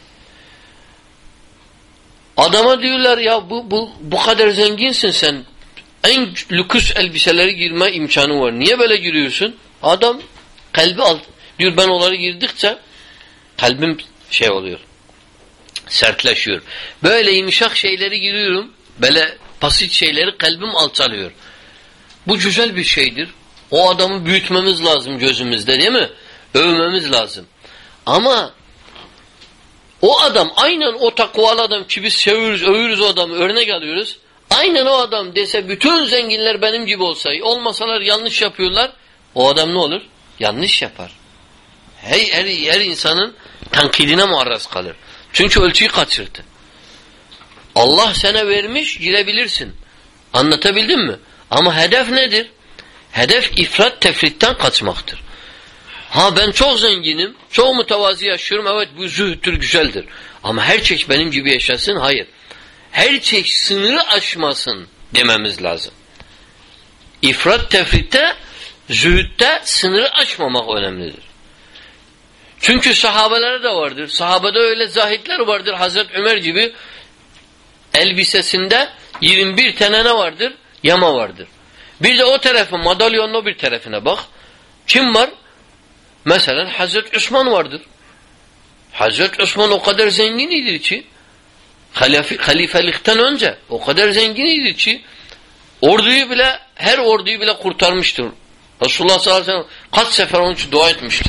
Adama diyorlar ya bu kadar zenginsin sen. En lüks elbiseleri girme imkanı var. Niye böyle giriyorsun? Adam kalbi diyor ben onları girdikçe kalbim oluyor. Sertleşiyor. Böyle yumuşak şeyleri giriyorum. Böyle basit şeyleri kalbim alçalıyor. Bu güzel bir şeydir. O adamı büyütmemiz lazım gözümüzde değil mi? Övmemiz lazım. Ama o adam aynen o takvalı adam ki biz seviyoruz, övüyoruz o adamı, örnek alıyoruz. Aynen o adam dese bütün zenginler benim gibi olsa, olmasalar yanlış yapıyorlar. O adam ne olur? Yanlış yapar. Her insanın tankidine muarraz kalır. Çünkü ölçüyü kaçırdı. Allah sana vermiş, girebilirsin. Anlatabildim mi? Ama hedef nedir? Hedef ifrat tefritten kaçmaktır. Ben çok zenginim, çok mütevazi yaşıyorum. Evet bu zühdür, güzeldir. Ama her çeşit benim gibi yaşasın. Hayır. Her çeşit sınırı aşmasın dememiz lazım. İfrat tefritte, zühdde sınırı aşmamak önemlidir. Çünkü sahabelere de vardır. Sahabede öyle zahitler vardır. Hazreti Ömer gibi elbisesinde 21 tane ne vardır? Yama vardır. Bir de o tarafı, madalyonun o bir tarafına bak. Kim var? Mesela Hazreti Osman vardır. Hazreti Osman o kadar zengin idi ki halifelikten önce o kadar zengin idi ki her orduyu bile kurtarmıştır. Resulullah sallallahu aleyhi ve sellem kaç sefer onun için dua etmiştir.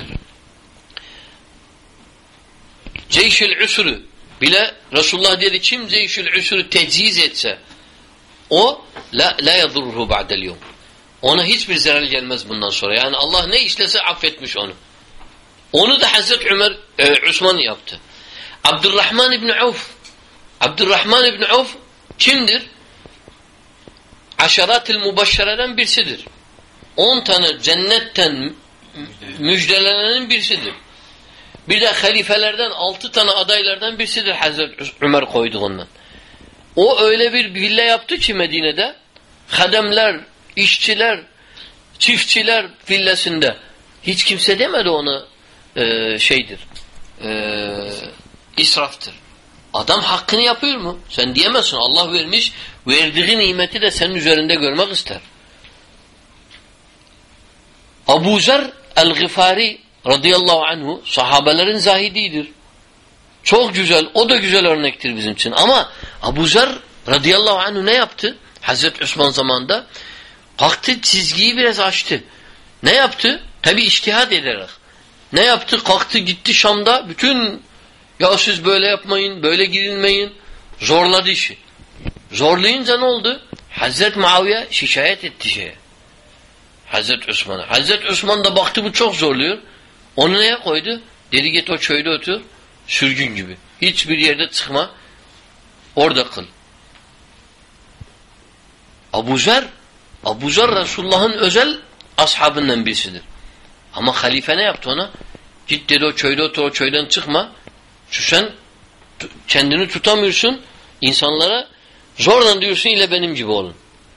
Ceyşül Usru bile Resulullah dedi kim Ceyşül Usru teciz etse o la yadurruhu ba'del yevm. Ona hiçbir zarar gelmez bundan sonra. Yani Allah ne işlese affetmiş onu. Onu da Hazreti Osman yaptı. Abdurrahman İbni Avf kimdir? Aşarat-ül Mubaşşere'den birisidir. 10 tane cennetten müjdelenenin birisidir. Bir de halifelerden 6 tane adaylardan birisidir Hazreti Ömer koyduğundan. O öyle bir villa yaptı ki Medine'de hademler, işçiler, çiftçiler villasında. Hiç kimse demedi ona israftır. Adam hakkını yapıyor mu? Sen diyemezsin. Allah vermiş, verdiği nimeti de senin üzerinde görmek ister. Abu Zer el-Gıfari radıyallahu anhu sahabelerin zahididir. Çok güzel, o da güzel örnektir bizim için. Ama Abu Zer radıyallahu anhu ne yaptı? Hazreti Osman zamanında kalktı, çizgiyi biraz açtı. Ne yaptı? Tabi içtihad ederek. Ne yaptı? Kalktı gitti Şam'da bütün ya siz böyle yapmayın, böyle girilmeyin. Zorladı işi. Zorlayınca ne oldu? Hazreti Muaviye şikayet etti şeye. Hazreti Osman'a. Hazreti Osman da baktı bu çok zorluyor. Onu neye koydu? Dedi git o köyde otur. Sürgün gibi. Hiçbir yerde çıkma. Orada kıl. Abu Zer Resulullah'ın özel ashabından birisidir. Ama halife ne yaptı ona? Git dedi o köyde otur, o köyden çıkma. Çünkü sen kendini tutamıyorsun. İnsanlara zorla diyorsun ile benim gibi olun.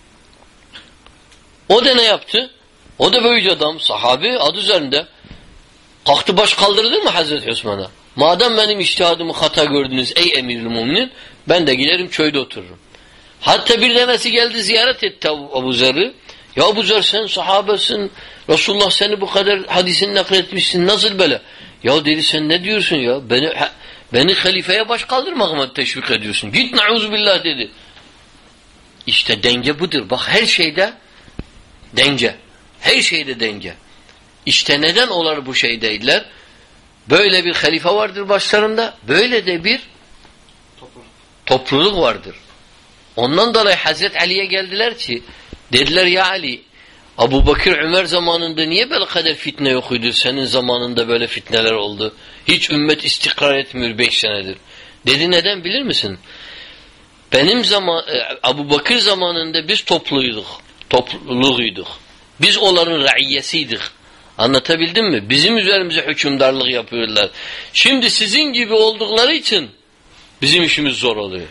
O da ne yaptı? O da böyle adam, sahabi adı üzerinde. Kalktı baş kaldırdı mı Hazreti Osman'a? Madem benim içtihadımı hata gördünüz ey emir-i müminin, ben de giderim köyde otururum. Hatta bir tanesi geldi ziyaret etti Abu Zer'i. Ya Abu Zer sen sahabesin, Resulullah seni bu kadar hadisini nakletmişsin, nasıl böyle? Ya dedi sen ne diyorsun ya? Beni halifeye baş kaldırmakla teşvik ediyorsun. Git nauzubillah dedi. İşte denge budur. Bak her şeyde denge. Her şeyde denge. İşte neden onlar bu şey değiller? Böyle bir halife vardır başlarında. Böyle de bir topluluk vardır. Ondan dolayı Hazreti Ali'ye geldiler ki dediler ya Ali Abu Bakır Ömer zamanında niye böyle kadar fitne yokuydu? Senin zamanında böyle fitneler oldu. Hiç ümmet istikrar etmiyor 5 senedir. Dedi neden bilir misin? Benim Abu Bakır zamanında biz topluluğuyduk. Biz onların raiyesiydik. Anlatabildim mi? Bizim üzerimize hükümdarlık yapıyorlar. Şimdi sizin gibi oldukları için bizim işimiz zor oluyor.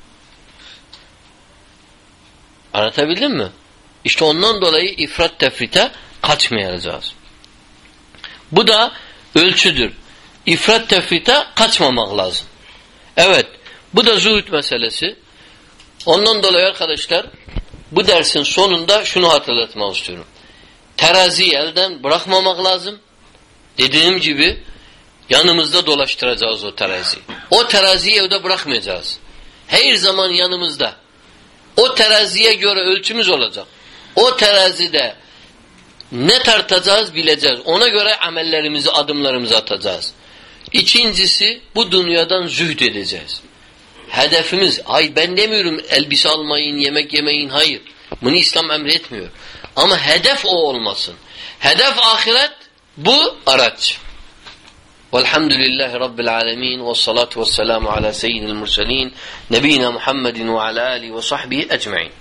Anlatabildim mi? İşte ondan dolayı ifrat tefrite kaçmayacağız. Bu da ölçüdür. İfrat tefrite kaçmamak lazım. Evet. Bu da zuhud meselesi. Ondan dolayı arkadaşlar bu dersin sonunda şunu hatırlatmak istiyorum. Teraziyi elden bırakmamak lazım. Dediğim gibi yanımızda dolaştıracağız o teraziyi. O teraziyi evde bırakmayacağız. Her zaman yanımızda. O teraziye göre ölçümüz olacak. O terazide ne tartacağız bileceğiz. Ona göre amellerimizi, adımlarımızı atacağız. İkincisi bu dünyadan zühd edeceğiz. Hedefimiz, ben demiyorum elbise almayın, yemek yemeyin, hayır. Bunu İslam emretmiyor. Ama hedef o olmasın. Hedef ahiret, bu araç. Velhamdülillahi Rabbil alemin ve salatu ve selamu ala seyyidil murselin nebina Muhammedin ve ala alihi ve sahbihi ecmaîn.